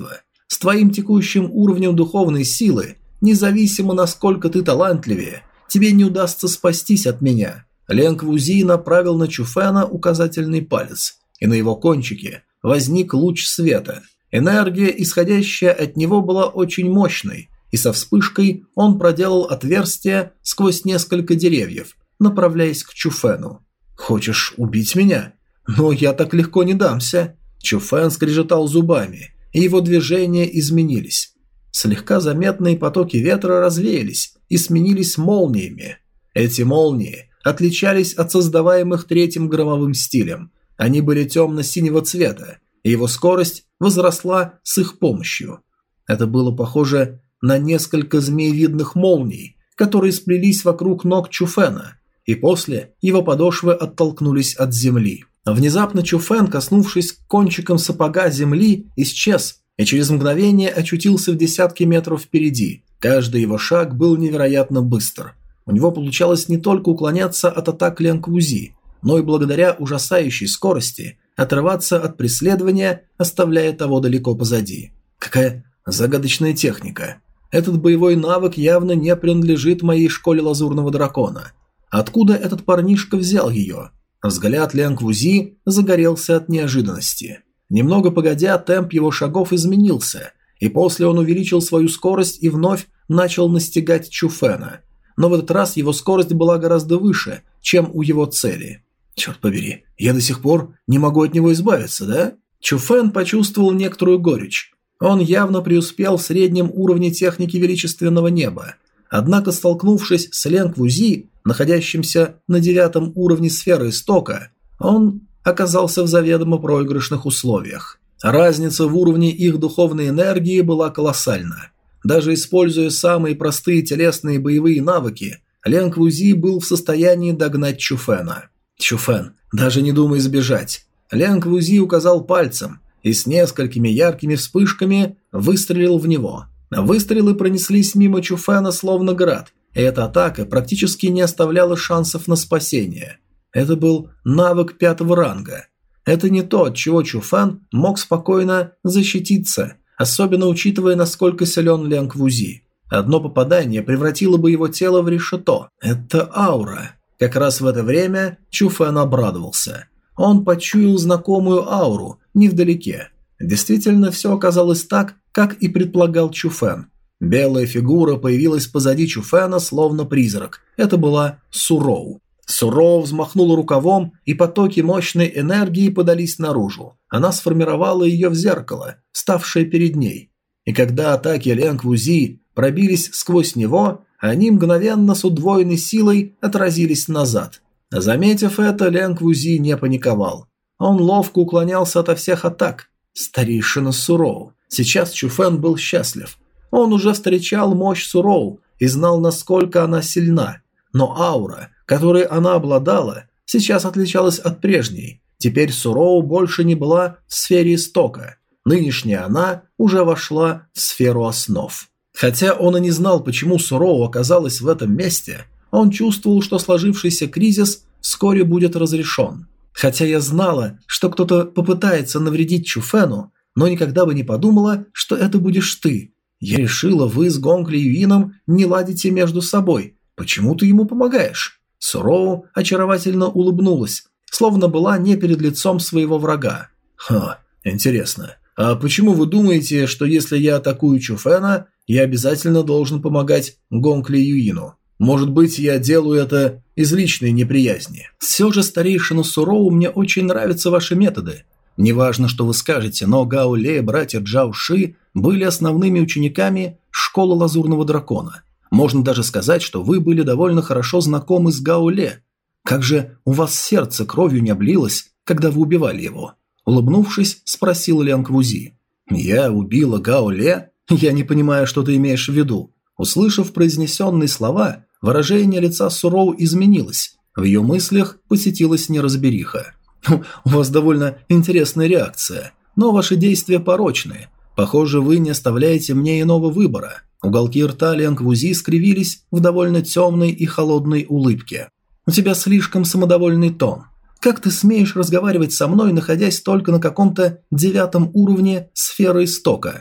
S1: С твоим текущим уровнем духовной силы, независимо насколько ты талантливее, тебе не удастся спастись от меня». Ленг Вузи направил на Чуфена указательный палец, и на его кончике возник луч света. Энергия, исходящая от него, была очень мощной, и со вспышкой он проделал отверстие сквозь несколько деревьев, направляясь к Чуфену. «Хочешь убить меня? Но я так легко не дамся». Чуфен скрежетал зубами, и его движения изменились. Слегка заметные потоки ветра развеялись и сменились молниями. Эти молнии отличались от создаваемых третьим громовым стилем. Они были темно-синего цвета, и его скорость возросла с их помощью. Это было похоже на несколько змеевидных молний, которые сплелись вокруг ног Чуфена, и после его подошвы оттолкнулись от земли. Внезапно Чуфен, коснувшись кончиком сапога земли, исчез и через мгновение очутился в десятке метров впереди. Каждый его шаг был невероятно быстр. У него получалось не только уклоняться от атак Ленг Вузи, но и благодаря ужасающей скорости отрываться от преследования, оставляя того далеко позади. Какая загадочная техника. Этот боевой навык явно не принадлежит моей школе Лазурного Дракона. Откуда этот парнишка взял ее? Взгляд Ленг Вузи загорелся от неожиданности. Немного погодя, темп его шагов изменился, и после он увеличил свою скорость и вновь начал настигать Чуфена. Но в этот раз его скорость была гораздо выше, чем у его цели. «Черт побери, я до сих пор не могу от него избавиться, да?» Чуфен почувствовал некоторую горечь. Он явно преуспел в среднем уровне техники величественного неба. Однако, столкнувшись с Ленг Вузи, находящимся на девятом уровне сферы истока, он оказался в заведомо проигрышных условиях. Разница в уровне их духовной энергии была колоссальна. Даже используя самые простые телесные боевые навыки, Ленг Вузи был в состоянии догнать Чуфена. «Чуфен, даже не думай сбежать». Ленг Вузи указал пальцем и с несколькими яркими вспышками выстрелил в него. Выстрелы пронеслись мимо Чуфена словно град, и эта атака практически не оставляла шансов на спасение. Это был навык пятого ранга. Это не то, от чего Чуфен мог спокойно защититься, особенно учитывая, насколько силен Ленг Вузи. Одно попадание превратило бы его тело в решето. Это аура. Как раз в это время Чуфен обрадовался. Он почуял знакомую ауру невдалеке. Действительно, все оказалось так, как и предполагал Чуфен. Белая фигура появилась позади Чуфена, словно призрак. Это была Суроу. Суроу взмахнула рукавом, и потоки мощной энергии подались наружу. Она сформировала ее в зеркало, ставшее перед ней. И когда атаки Ленг Вузи пробились сквозь него, они мгновенно с удвоенной силой отразились назад. Заметив это, Ленг Вузи не паниковал. Он ловко уклонялся ото всех атак. Старейшина Суроу. Сейчас Чуфен был счастлив. Он уже встречал мощь Суроу и знал, насколько она сильна. Но аура, которой она обладала, сейчас отличалась от прежней. Теперь Суроу больше не была в сфере истока. Нынешняя она уже вошла в сферу основ. Хотя он и не знал, почему Суроу оказалась в этом месте, он чувствовал, что сложившийся кризис вскоре будет разрешен. Хотя я знала, что кто-то попытается навредить Чуфену, но никогда бы не подумала, что это будешь ты. Я решила, вы с Гонг Ли Юином не ладите между собой. Почему ты ему помогаешь?» Суроу очаровательно улыбнулась, словно была не перед лицом своего врага. «Ха, интересно. А почему вы думаете, что если я атакую Чуфена, я обязательно должен помогать Гонг Ли Юину? Может быть, я делаю это из личной неприязни? Все же, старейшина Суроу, мне очень нравятся ваши методы. Неважно, что вы скажете, но Гао Ле и братья Джао Ши были основными учениками школы Лазурного Дракона. Можно даже сказать, что вы были довольно хорошо знакомы с Гао Ле. Как же у вас сердце кровью не облилось, когда вы убивали его?» Улыбнувшись, спросил Ленг Вузи. «Я убила Гао Ле? Я не понимаю, что ты имеешь в виду». Услышав произнесенные слова, выражение лица Суроу изменилось. В ее мыслях посетилась неразбериха. «У вас довольно интересная реакция, но ваши действия порочны. Похоже, вы не оставляете мне иного выбора». Уголки рта Ленг Вузи скривились в довольно темной и холодной улыбке. «У тебя слишком самодовольный тон. Как ты смеешь разговаривать со мной, находясь только на каком-то девятом уровне сферы истока?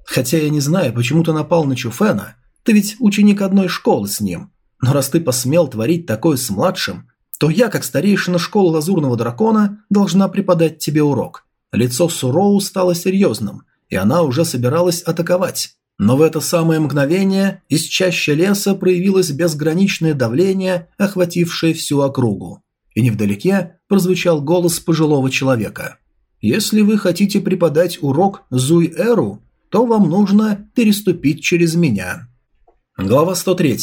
S1: Хотя я не знаю, почему ты напал на Чуфена, ты ведь ученик одной школы с ним. Но раз ты посмел творить такое с младшим, то я, как старейшина школы Лазурного Дракона, должна преподать тебе урок». Лицо Суроу стало серьезным, и она уже собиралась атаковать. Но в это самое мгновение из чащи леса проявилось безграничное давление, охватившее всю округу. И невдалеке прозвучал голос пожилого человека. «Если вы хотите преподать урок Зуй-Эру, то вам нужно переступить через меня». Глава сто три.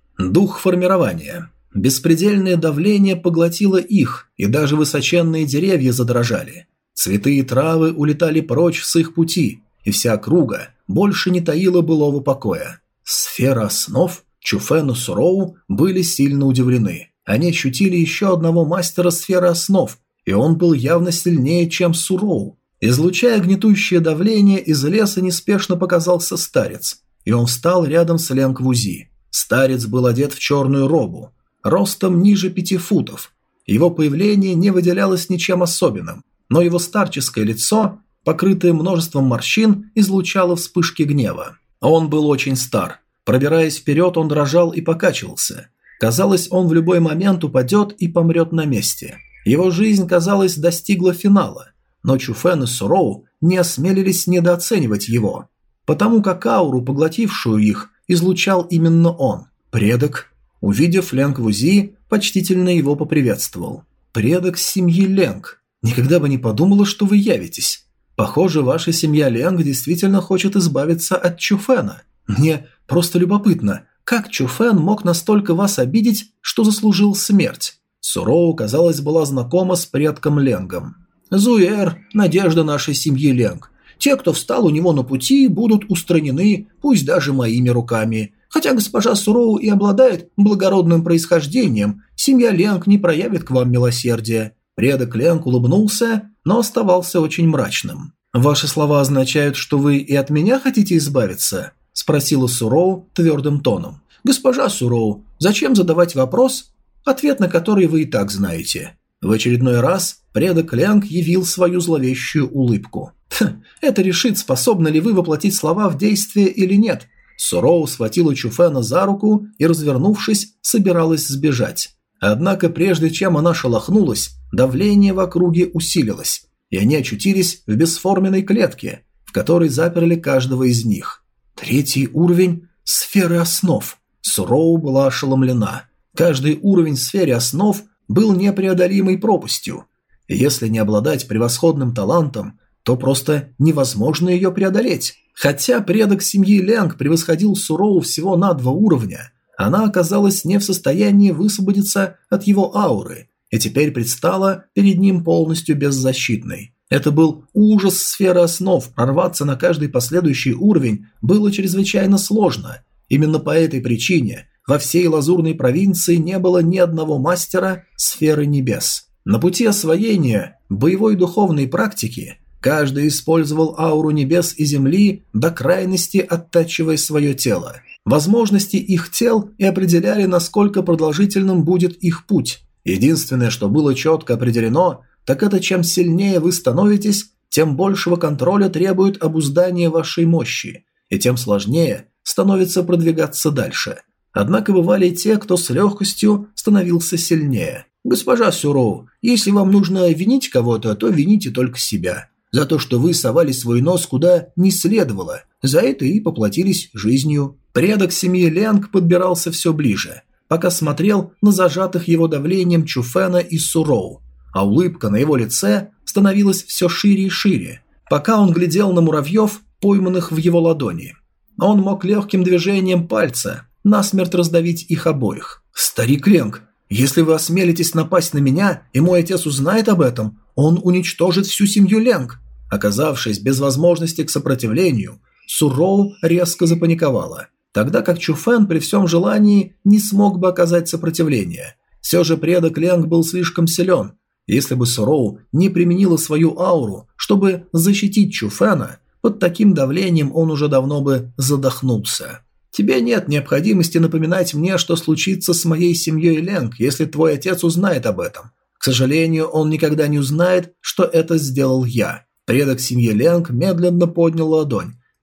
S1: Дух формирования. Беспредельное давление поглотило их, и даже высоченные деревья задрожали. Цветы и травы улетали прочь с их пути, и вся округа больше не таила былого покоя. Сфера основ, Чуфен и Суроу были сильно удивлены. Они ощутили еще одного мастера сферы основ, и он был явно сильнее, чем Суроу. Излучая гнетущее давление, из леса неспешно показался старец, и он встал рядом с Ленг Вузи. Старец был одет в черную робу, ростом ниже пяти футов. Его появление не выделялось ничем особенным, но его старческое лицо, покрытое множеством морщин, излучало вспышки гнева. Он был очень стар. Пробираясь вперед, он дрожал и покачивался. Казалось, он в любой момент упадет и помрет на месте. Его жизнь, казалось, достигла финала, но Чуфен и Суроу не осмелились недооценивать его, потому как ауру, поглотившую их, излучал именно он. Предок, увидев Ленг Вузи, почтительно его поприветствовал. «Предок семьи Ленг. Никогда бы не подумала, что вы явитесь. Похоже, ваша семья Ленг действительно хочет избавиться от Чуфена. Мне просто любопытно, как Чуфен мог настолько вас обидеть, что заслужил смерть?» Суроу, казалось, была знакома с предком Ленгом. «Зуэр – надежда нашей семьи Ленг. Те, кто встал у него на пути, будут устранены, пусть даже моими руками. Хотя госпожа Суроу и обладает благородным происхождением, семья Ленг не проявит к вам милосердия». Предок Ленг улыбнулся, но оставался очень мрачным. «Ваши слова означают, что вы и от меня хотите избавиться?» – спросила Суроу твердым тоном. «Госпожа Суроу, зачем задавать вопрос, ответ на который вы и так знаете?» В очередной раз предок Ленг явил свою зловещую улыбку. «Это решит, способны ли вы воплотить слова в действие или нет». Суроу схватила Чуфена за руку и, развернувшись, собиралась сбежать. Однако прежде чем она шелохнулась, давление в округе усилилось, и они очутились в бесформенной клетке, в которой заперли каждого из них. Третий уровень сферы основ. Суроу была ошеломлена. Каждый уровень в сфере основ был непреодолимой пропастью. И если не обладать превосходным талантом, то просто невозможно ее преодолеть. Хотя предок семьи Ленг превосходил Суроу всего на два уровня, она оказалась не в состоянии высвободиться от его ауры, и теперь предстала перед ним полностью беззащитной. Это был ужас сферы основ, прорваться на каждый последующий уровень было чрезвычайно сложно. Именно по этой причине во всей Лазурной провинции не было ни одного мастера сферы небес. На пути освоения боевой духовной практики каждый использовал ауру небес и земли до крайности, оттачивая свое тело. Возможности их тел и определяли, насколько продолжительным будет их путь. Единственное, что было четко определено, так это чем сильнее вы становитесь, тем большего контроля требует обуздание вашей мощи, и тем сложнее становится продвигаться дальше. Однако бывали и те, кто с легкостью становился сильнее. «Госпожа Суроу, если вам нужно винить кого-то, то вините только себя. За то, что вы совали свой нос куда не следовало, за это и поплатились жизнью». Предок семьи Ленг подбирался все ближе, пока смотрел на зажатых его давлением Чуфена и Суроу, а улыбка на его лице становилась все шире и шире, пока он глядел на муравьев, пойманных в его ладони. Он мог легким движением пальца насмерть раздавить их обоих. «Старик Ленг, если вы осмелитесь напасть на меня, и мой отец узнает об этом, он уничтожит всю семью Ленг». Оказавшись без возможности к сопротивлению, Суроу резко запаниковала, тогда как Чуфен при всем желании не смог бы оказать сопротивление. Все же предок Ленг был слишком силен. Если бы Суроу не применила свою ауру, чтобы защитить Чуфена, под таким давлением он уже давно бы задохнулся. «Тебе нет необходимости напоминать мне, что случится с моей семьей Ленг, если твой отец узнает об этом. К сожалению, он никогда не узнает, что это сделал я». Предок семьи Ленг медленно поднял ладонь,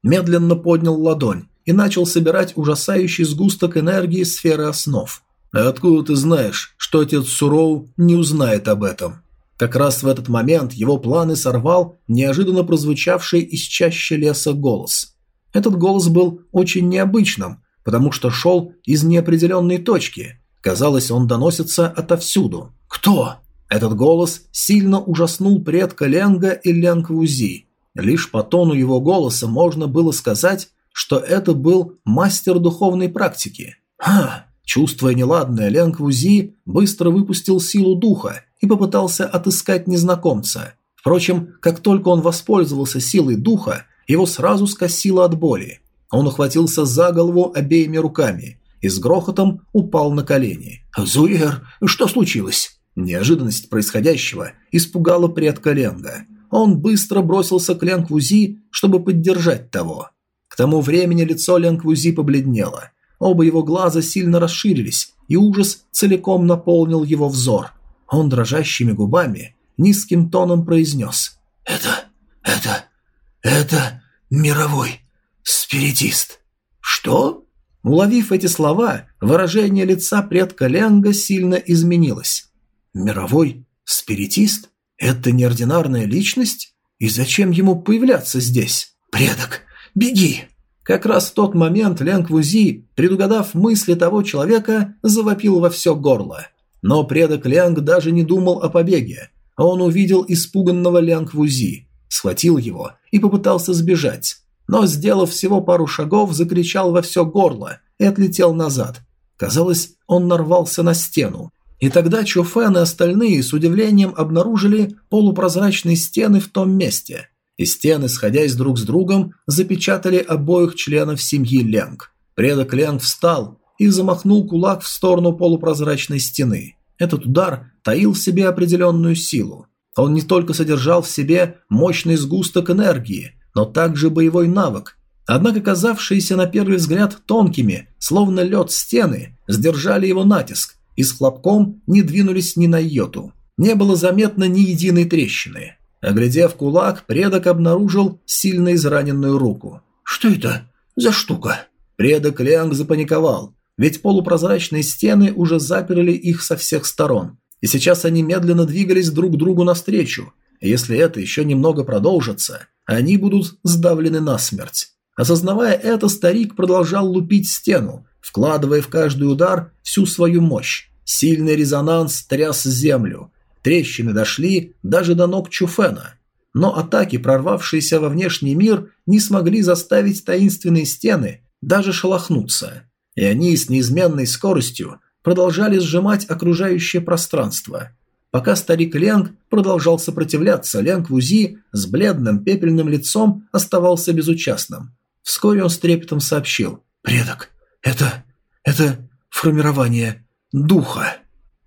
S1: медленно поднял ладонь и начал собирать ужасающий сгусток энергии сферы основ. «А откуда ты знаешь, что отец Суроу не узнает об этом?» Как раз в этот момент его планы сорвал неожиданно прозвучавший из чащи леса голос. Этот голос был очень необычным, потому что шел из неопределенной точки. Казалось, он доносится отовсюду. «Кто?» Этот голос сильно ужаснул предка Ленга и Ленг Вузи. Лишь по тону его голоса можно было сказать, что это был мастер духовной практики. «Ха!» Чувствуя неладное, Ленг Вузи быстро выпустил силу духа и попытался отыскать незнакомца. Впрочем, как только он воспользовался силой духа, его сразу скосило от боли. Он ухватился за голову обеими руками и с грохотом упал на колени. «Зуэр, что случилось?» Неожиданность происходящего испугала предка Ленга. Он быстро бросился к Ленг Вузи, чтобы поддержать того. К тому времени лицо Ленг Вузи побледнело. Оба его глаза сильно расширились, и ужас целиком наполнил его взор. Он дрожащими губами низким тоном произнес: «Это... это... это мировой спиритист». «Что?» Уловив эти слова, выражение лица предка Ленга сильно изменилось. «Мировой спиритист? Это неординарная личность? И зачем ему появляться здесь? Предок, беги!» Как раз в тот момент Ленг Вузи, предугадав мысли того человека, завопил во все горло. Но предок Ленг даже не думал о побеге. Он увидел испуганного Ленг Вузи, схватил его и попытался сбежать. Но, сделав всего пару шагов, закричал во все горло и отлетел назад. Казалось, он нарвался на стену. И тогда Чу Фэн и остальные с удивлением обнаружили полупрозрачные стены в том месте. И стены, сходясь друг с другом, запечатали обоих членов семьи Ленг. Предок Ленг встал и замахнул кулак в сторону полупрозрачной стены. Этот удар таил в себе определенную силу. Он не только содержал в себе мощный сгусток энергии, но также боевой навык. Однако казавшиеся на первый взгляд тонкими, словно лед стены, сдержали его натиск и с хлопком не двинулись ни на йоту. Не было заметно ни единой трещины. Оглядев кулак, предок обнаружил сильно израненную руку. «Что это за штука?» Предок Ленг запаниковал, ведь полупрозрачные стены уже заперли их со всех сторон, и сейчас они медленно двигались друг другу навстречу. Если это еще немного продолжится, они будут сдавлены насмерть. Осознавая это, старик продолжал лупить стену, вкладывая в каждый удар всю свою мощь. Сильный резонанс тряс землю. Трещины дошли даже до ног Чу Фэна. Но атаки, прорвавшиеся во внешний мир, не смогли заставить таинственные стены даже шелохнуться. И они с неизменной скоростью продолжали сжимать окружающее пространство. Пока старик Ленг продолжал сопротивляться, Ленг Вузи с бледным пепельным лицом оставался безучастным. Вскоре он с трепетом сообщил: «Предок, это... это формирование духа».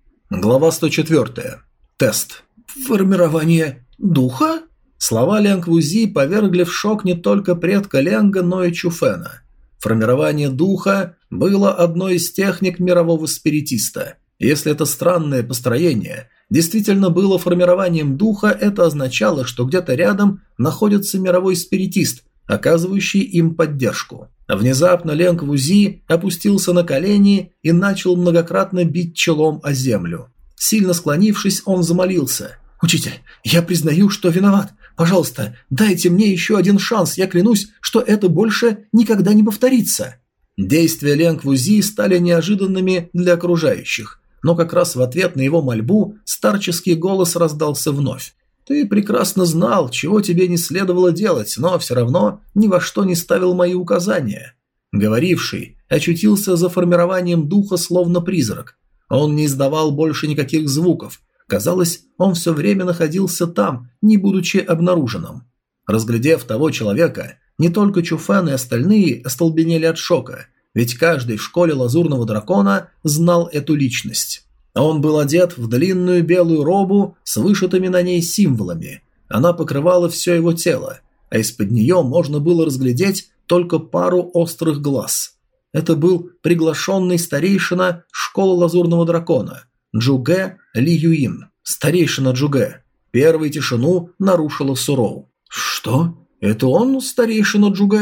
S1: Глава сто четыре. Тест. «Формирование духа?» Слова Ленг Вузи повергли в шок не только предка Ленга, но и Чу Фэна. Формирование духа было одной из техник мирового спиритиста. Если это странное построение действительно было формированием духа, это означало, что где-то рядом находится мировой спиритист, оказывающий им поддержку. Внезапно Ленг Вузи опустился на колени и начал многократно бить челом о землю. Сильно склонившись, он замолился: «Учитель, я признаю, что виноват. Пожалуйста, дайте мне еще один шанс, я клянусь, что это больше никогда не повторится». Действия Ленг Вузи стали неожиданными для окружающих, но как раз в ответ на его мольбу старческий голос раздался вновь. «Ты прекрасно знал, чего тебе не следовало делать, но все равно ни во что не ставил мои указания». Говоривший очутился за формированием духа словно призрак. Он не издавал больше никаких звуков. Казалось, он все время находился там, не будучи обнаруженным. Разглядев того человека, не только Чу Фэн и остальные остолбенели от шока, ведь каждый в школе Лазурного Дракона знал эту личность. Он был одет в длинную белую робу с вышитыми на ней символами. Она покрывала все его тело, а из-под нее можно было разглядеть только пару острых глаз. Это был приглашенный старейшина школы Лазурного Дракона Джугэ Ли Юин. Старейшина Джугэ. Первой тишину нарушила Суроу. «Что? Это он, старейшина Джугэ?»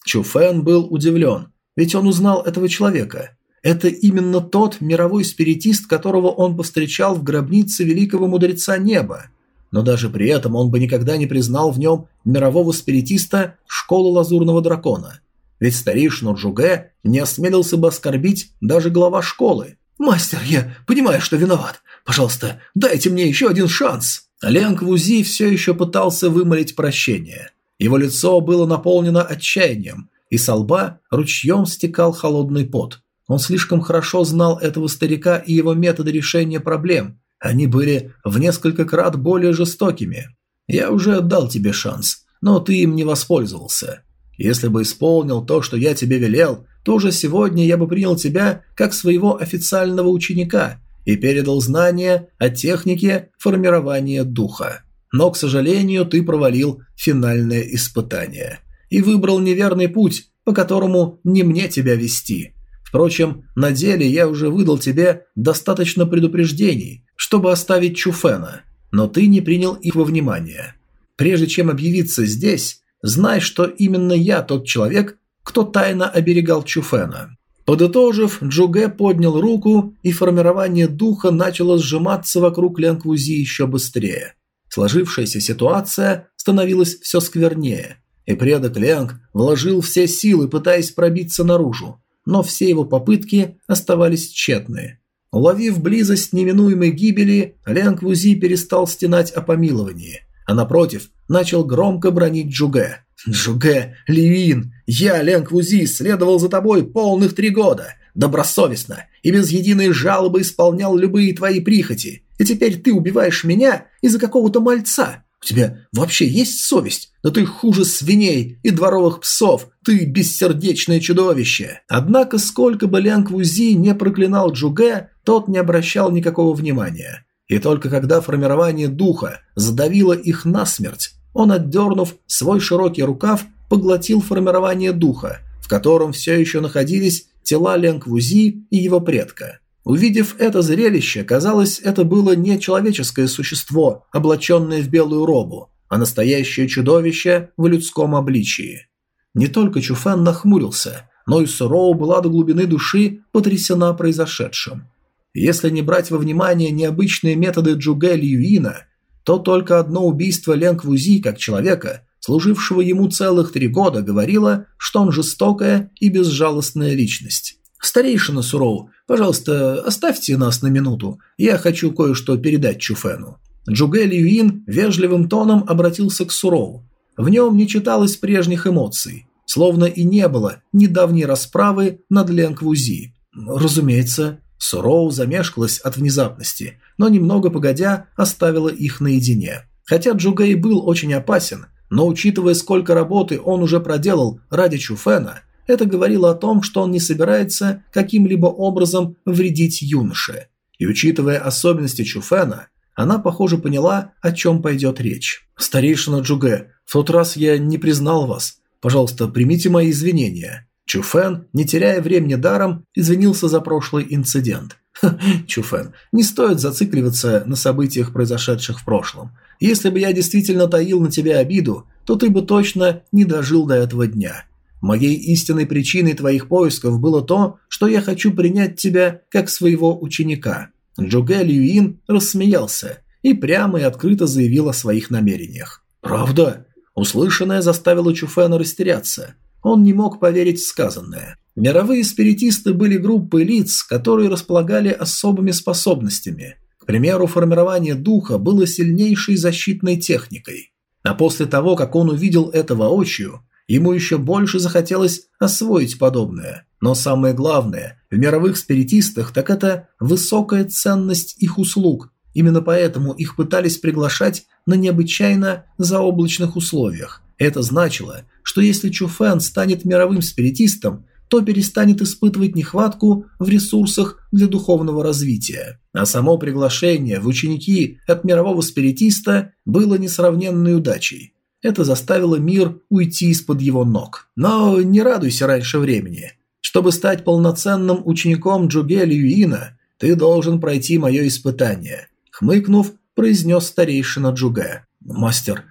S1: Чу Фэн был удивлен, ведь он узнал этого человека. Это именно тот мировой спиритист, которого он повстречал в гробнице великого мудреца неба. Но даже при этом он бы никогда не признал в нем мирового спиритиста школы Лазурного Дракона. Ведь старейшину Джуге не осмелился бы оскорбить даже глава школы. «Мастер, я понимаю, что виноват. Пожалуйста, дайте мне еще один шанс». Лянг Вузи все еще пытался вымолить прощение. Его лицо было наполнено отчаянием, и со лба ручьем стекал холодный пот. Он слишком хорошо знал этого старика и его методы решения проблем. Они были в несколько крат более жестокими. «Я уже отдал тебе шанс, но ты им не воспользовался. Если бы исполнил то, что я тебе велел, то уже сегодня я бы принял тебя как своего официального ученика и передал знания о технике формирования духа. Но, к сожалению, ты провалил финальное испытание и выбрал неверный путь, по которому не мне тебя вести. Впрочем, на деле я уже выдал тебе достаточно предупреждений, чтобы оставить Чу Фэна, но ты не принял их во внимание. Прежде чем объявиться здесь, знай, что именно я тот человек, кто тайно оберегал Чу Фэна». Подытожив, Джуге поднял руку, и формирование духа начало сжиматься вокруг Лянг Вузи еще быстрее. Сложившаяся ситуация становилась все сквернее, и предок Лянг вложил все силы, пытаясь пробиться наружу, но все его попытки оставались тщетны. Уловив близость неминуемой гибели, Лянг Вузи перестал стенать о помиловании, а напротив, начал громко бронить Джуге. «Джуге, Лиюин, я, Лянг Вузи, следовал за тобой полных три года, добросовестно и без единой жалобы исполнял любые твои прихоти, и теперь ты убиваешь меня из-за какого-то мальца. У тебя вообще есть совесть? Да ты хуже свиней и дворовых псов, ты бессердечное чудовище». Однако, сколько бы Лянг Вузи не проклинал Джуге, тот не обращал никакого внимания. И только когда формирование духа задавило их насмерть, он, отдернув свой широкий рукав, поглотил формирование духа, в котором все еще находились тела Лянг Вузи и его предка. Увидев это зрелище, казалось, это было не человеческое существо, облаченное в белую робу, а настоящее чудовище в людском обличии. Не только Чу Фэн нахмурился, но и Суроу была до глубины души потрясена произошедшим. Если не брать во внимание необычные методы Джуге Лиюина, то только одно убийство Лянг Вузи как человека, служившего ему целых три года, говорило, что он жестокая и безжалостная личность. «Старейшина Суроу, пожалуйста, оставьте нас на минуту, я хочу кое-что передать Чу Фэну». Джуге Лиюин вежливым тоном обратился к Суроу. В нем не читалось прежних эмоций, словно и не было недавней расправы над Лянг Вузи. Разумеется, Суроу замешкалась от внезапности, но немного погодя оставила их наедине. Хотя Джуге и был очень опасен, но учитывая, сколько работы он уже проделал ради Чу Фэна, это говорило о том, что он не собирается каким-либо образом вредить юноше. И учитывая особенности Чу Фэна, она, похоже, поняла, о чем пойдет речь. «Старейшина Джуге, в тот раз я не признал вас. Пожалуйста, примите мои извинения». Чу Фэн, не теряя времени даром, извинился за прошлый инцидент. Ха, Чу Фэн, не стоит зацикливаться на событиях, произошедших в прошлом. Если бы я действительно таил на тебя обиду, то ты бы точно не дожил до этого дня. Моей истинной причиной твоих поисков было то, что я хочу принять тебя как своего ученика». Джуге Лиюин рассмеялся и прямо и открыто заявил о своих намерениях. «Правда?» Услышанное заставило Чу Фэна растеряться. Он не мог поверить в сказанное. Мировые спиритисты были группой лиц, которые располагали особыми способностями. К примеру, формирование духа было сильнейшей защитной техникой. А после того, как он увидел это воочию, ему еще больше захотелось освоить подобное. Но самое главное в мировых спиритистах так это высокая ценность их услуг. Именно поэтому их пытались приглашать на необычайно заоблачных условиях. Это значило, что если Чу Фэн станет мировым спиритистом, то перестанет испытывать нехватку в ресурсах для духовного развития. А само приглашение в ученики от мирового спиритиста было несравненной удачей. Это заставило мир уйти из-под его ног. Но не радуйся раньше времени. Чтобы стать полноценным учеником Джуге Лиюина, ты должен пройти мое испытание. Хмыкнув, произнес старейшина Джуге. «Мастер,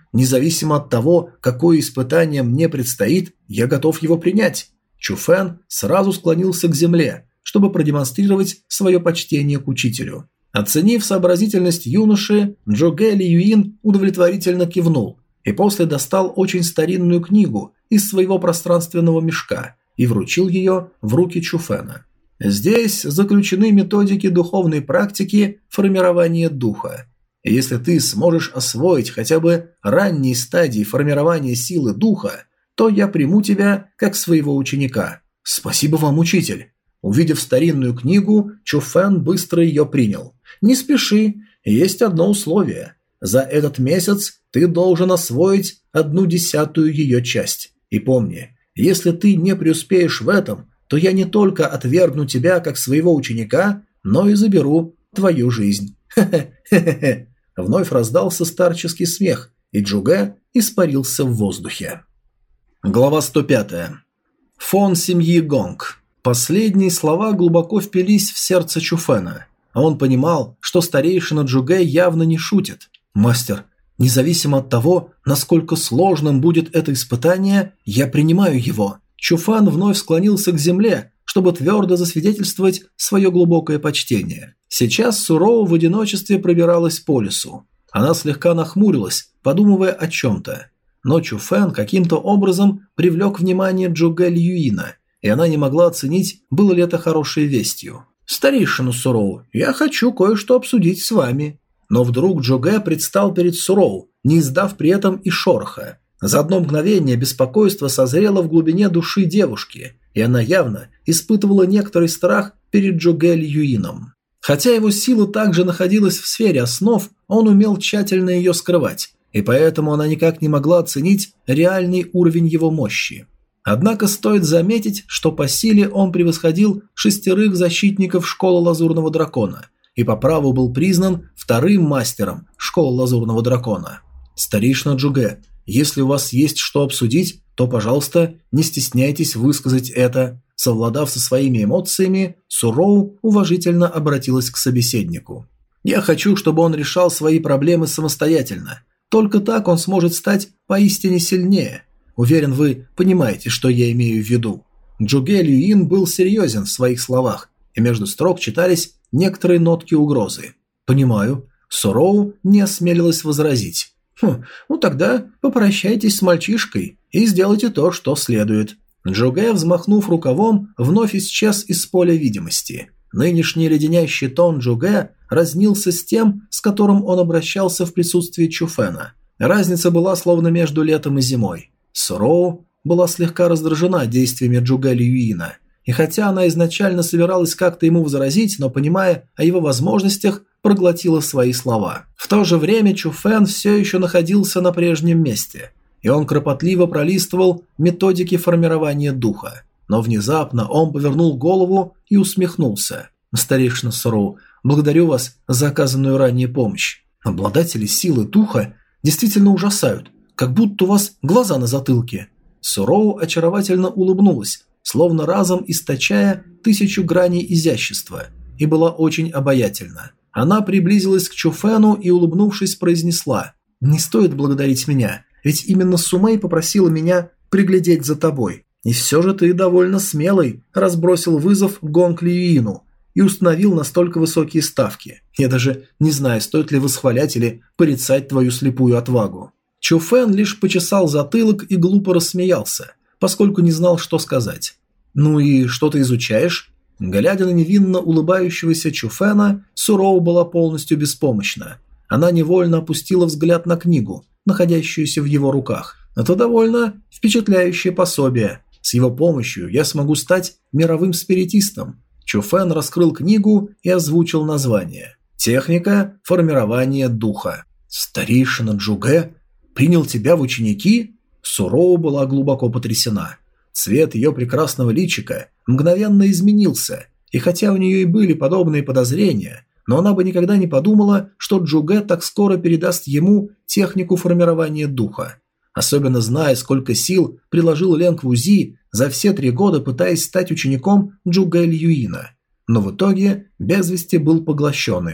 S1: Независимо от того, какое испытание мне предстоит, я готов его принять». Чуфэн сразу склонился к земле, чтобы продемонстрировать свое почтение к учителю. Оценив сообразительность юноши, Джугэ Лиюин удовлетворительно кивнул и после достал очень старинную книгу из своего пространственного мешка и вручил ее в руки Чуфэна. Здесь заключены методики духовной практики формирования духа. И если ты сможешь освоить хотя бы ранние стадии формирования силы духа, то я приму тебя как своего ученика. Спасибо вам, учитель. Увидев старинную книгу, Чуфэн быстро ее принял. Не спеши, есть одно условие. За этот месяц ты должен освоить одну десятую ее часть. И помни, если ты не преуспеешь в этом, то я не только отвергну тебя как своего ученика, но и заберу твою жизнь. Хе-хе-хе-хе. Вновь раздался старческий смех, и Джугэ испарился в воздухе. Глава сто пятая. Фон семьи Гонг. Последние слова глубоко впились в сердце Чуфэна, а он понимал, что старейшина Джугэ явно не шутит. «Мастер, независимо от того, насколько сложным будет это испытание, я принимаю его». Чуфэн вновь склонился к земле, чтобы твердо засвидетельствовать свое глубокое почтение. Сейчас Суроу в одиночестве пробиралась по лесу. Она слегка нахмурилась, подумывая о чем-то. Но Чуфэн каким-то образом привлек внимание Джугэ Льюина, и она не могла оценить, было ли это хорошей вестью. «Старейшина Суроу, я хочу кое-что обсудить с вами». Но вдруг Джугэ предстал перед Суроу, не издав при этом и шороха. За одно мгновение беспокойство созрело в глубине души девушки, и она явно испытывала некоторый страх перед Джугэ Льюином. Хотя его сила также находилась в сфере основ, он умел тщательно ее скрывать, и поэтому она никак не могла оценить реальный уровень его мощи. Однако стоит заметить, что по силе он превосходил шестерых защитников Школы Лазурного Дракона и по праву был признан вторым мастером Школы Лазурного Дракона. «Старейшина Джугэ, если у вас есть что обсудить, то, пожалуйста, не стесняйтесь высказать это». Совладав со своими эмоциями, Суроу уважительно обратилась к собеседнику. «Я хочу, чтобы он решал свои проблемы самостоятельно. Только так он сможет стать поистине сильнее. Уверен, вы понимаете, что я имею в виду». Джугэ Льюин был серьезен в своих словах, и между строк читались некоторые нотки угрозы. «Понимаю». Суроу не осмелилась возразить. «Хм, ну тогда попрощайтесь с мальчишкой и сделайте то, что следует». Джугэ, взмахнув рукавом, вновь исчез из поля видимости. Нынешний леденящий тон Джугэ разнился с тем, с которым он обращался в присутствии Чуфэна. Разница была словно между летом и зимой. Суроу была слегка раздражена действиями Джугэ Льюина, и хотя она изначально собиралась как-то ему возразить, но, понимая о его возможностях, проглотила свои слова. В то же время Чуфэн все еще находился на прежнем месте, и он кропотливо пролистывал методики формирования духа. Но внезапно он повернул голову и усмехнулся. «Старейшина Суроу, благодарю вас за оказанную ранее помощь. Обладатели силы духа действительно ужасают, как будто у вас глаза на затылке». Суроу очаровательно улыбнулась, словно разом источая тысячу граней изящества, и была очень обаятельна. Она приблизилась к Чуфэну и, улыбнувшись, произнесла: «Не стоит благодарить меня, ведь именно Сумэй попросила меня приглядеть за тобой. И все же ты довольно смелый», – разбросил вызов Гонг Льюину и установил настолько высокие ставки. Я даже не знаю, стоит ли восхвалять или порицать твою слепую отвагу». Чуфэн лишь почесал затылок и глупо рассмеялся, поскольку не знал, что сказать. «Ну и что ты изучаешь?» Глядя на невинно улыбающегося Чуфэна, Суроу была полностью беспомощна. Она невольно опустила взгляд на книгу, находящуюся в его руках. «Это довольно впечатляющее пособие. С его помощью я смогу стать мировым спиритистом». Чуфэн раскрыл книгу и озвучил название. «Техника формирования духа». «Старейшина Джугэ принял тебя в ученики?» Суроу была глубоко потрясена. Цвет ее прекрасного личика мгновенно изменился, и хотя у нее и были подобные подозрения, но она бы никогда не подумала, что Джугэ так скоро передаст ему технику формирования духа. Особенно зная, сколько сил приложил Ленг Вузи за все три года, пытаясь стать учеником Джугэ Льюина, но в итоге без вести был поглощен им.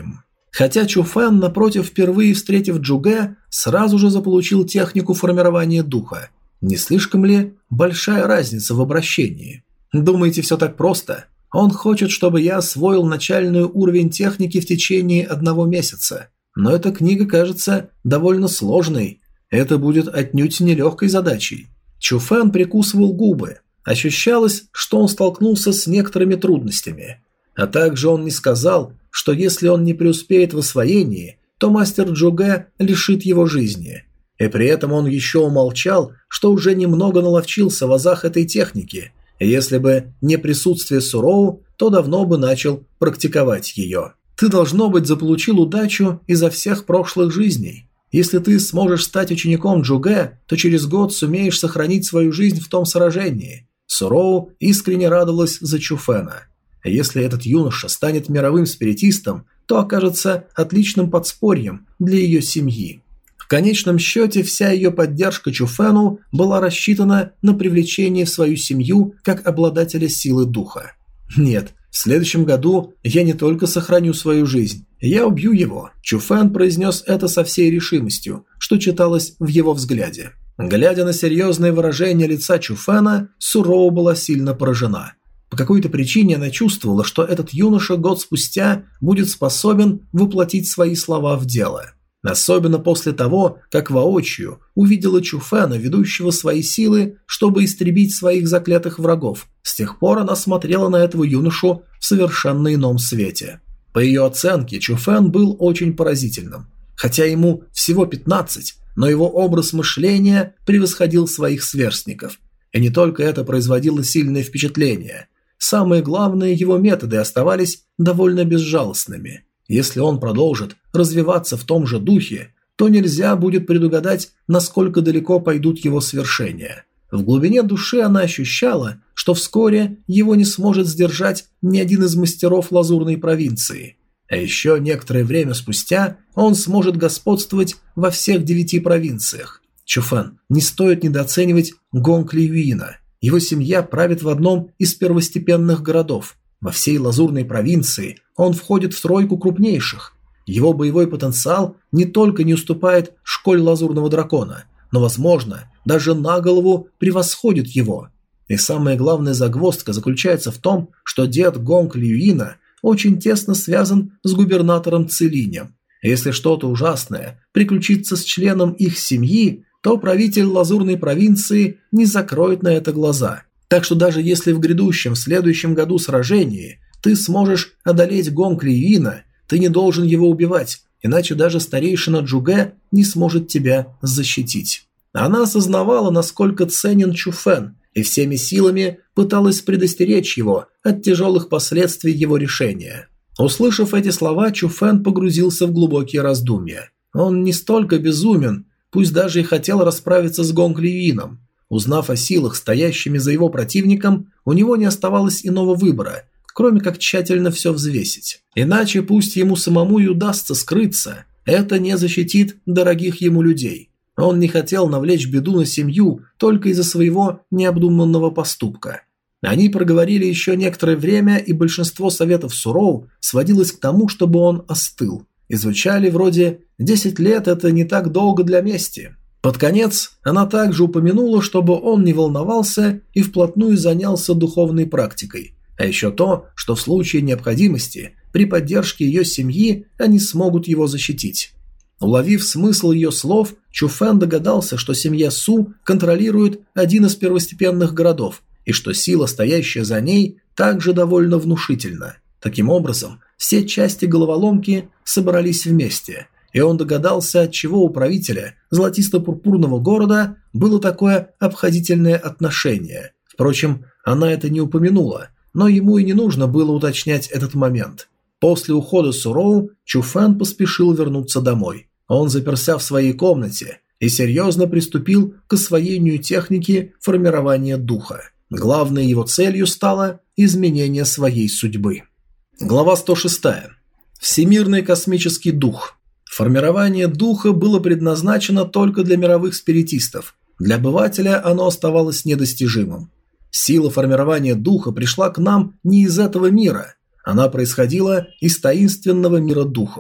S1: Хотя Чуфэн, напротив, впервые встретив Джуге, сразу же заполучил технику формирования духа. Не слишком ли большая разница в обращении? Думаете, все так просто? Он хочет, чтобы я освоил начальный уровень техники в течение одного месяца. Но эта книга кажется довольно сложной. Это будет отнюдь нелегкой задачей. Чуфэн прикусывал губы. Ощущалось, что он столкнулся с некоторыми трудностями. А также он не сказал, что если он не преуспеет в освоении, то мастер Джуге лишит его жизни. И при этом он еще умолчал, что уже немного наловчился в азах этой техники, и если бы не присутствие Суроу, то давно бы начал практиковать ее. Ты, должно быть, заполучил удачу изо всех прошлых жизней. Если ты сможешь стать учеником Джуге, то через год сумеешь сохранить свою жизнь в том сражении. Суроу искренне радовалась за Чуфэна. Если этот юноша станет мировым спиритистом, то окажется отличным подспорьем для ее семьи. В конечном счете, вся ее поддержка Чуфэну была рассчитана на привлечение в свою семью как обладателя силы духа. Нет, в следующем году я не только сохраню свою жизнь, я убью его. Чуфэн произнес это со всей решимостью, что читалось в его взгляде. Глядя на серьезное выражение лица Чуфэна, Суроу была сильно поражена. По какой-то причине она чувствовала, что этот юноша год спустя будет способен воплотить свои слова в дело. Особенно после того, как воочию увидела Чуфэна, ведущего свои силы, чтобы истребить своих заклятых врагов. С тех пор она смотрела на этого юношу в совершенно ином свете. По ее оценке, Чуфэн был очень поразительным. Хотя ему всего пятнадцать, но его образ мышления превосходил своих сверстников. И не только это производило сильное впечатление. Самое главное, его методы оставались довольно безжалостными. Если он продолжит развиваться в том же духе, то нельзя будет предугадать, насколько далеко пойдут его свершения. В глубине души она ощущала, что вскоре его не сможет сдержать ни один из мастеров Лазурной провинции. А еще некоторое время спустя он сможет господствовать во всех девяти провинциях. Чуфэн, не стоит недооценивать Гонг Ливиина. Его семья правит в одном из первостепенных городов. Во всей Лазурной провинции он входит в тройку крупнейших. Его боевой потенциал не только не уступает школе Лазурного дракона, но, возможно, даже на голову превосходит его. И самая главная загвоздка заключается в том, что дед Гонг Ливиина очень тесно связан с губернатором Целинем. Если что-то ужасное приключится с членом их семьи, то правитель Лазурной провинции не закроет на это глаза. Так что даже если в грядущем, в следующем году сражении ты сможешь одолеть Гонг Ливиина, ты не должен его убивать, иначе даже старейшина Джуге не сможет тебя защитить. Она осознавала, насколько ценен Чуфэн, и всеми силами пыталась предостеречь его от тяжелых последствий его решения. Услышав эти слова, Чуфэн погрузился в глубокие раздумья. Он не столько безумен, пусть даже и хотел расправиться с Гонг Ливиином. Узнав о силах, стоящими за его противником, у него не оставалось иного выбора, кроме как тщательно все взвесить. Иначе пусть ему самому и удастся скрыться, это не защитит дорогих ему людей. Он не хотел навлечь беду на семью только из-за своего необдуманного поступка. Они проговорили еще некоторое время, и большинство советов Суроу сводилось к тому, чтобы он остыл. И звучали вроде «десять лет – это не так долго для мести». Под конец она также упомянула, чтобы он не волновался и вплотную занялся духовной практикой. А еще то, что в случае необходимости, при поддержке ее семьи, они смогут его защитить. Уловив смысл ее слов, Чуфэн догадался, что семья Су контролирует один из первостепенных городов, и что сила, стоящая за ней, также довольно внушительна. Таким образом, все части головоломки собрались вместе, и он догадался, отчего у правителя золотисто-пурпурного города было такое обходительное отношение. Впрочем, она это не упомянула, но ему и не нужно было уточнять этот момент. После ухода Суроу Чуфэн поспешил вернуться домой. Он заперся в своей комнате и серьезно приступил к освоению техники формирования духа. Главной его целью стало изменение своей судьбы. Глава сто шесть. Всемирный космический дух. Формирование духа было предназначено только для мировых спиритистов. Для обывателя оно оставалось недостижимым. Сила формирования духа пришла к нам не из этого мира. Она происходила из таинственного мира духов.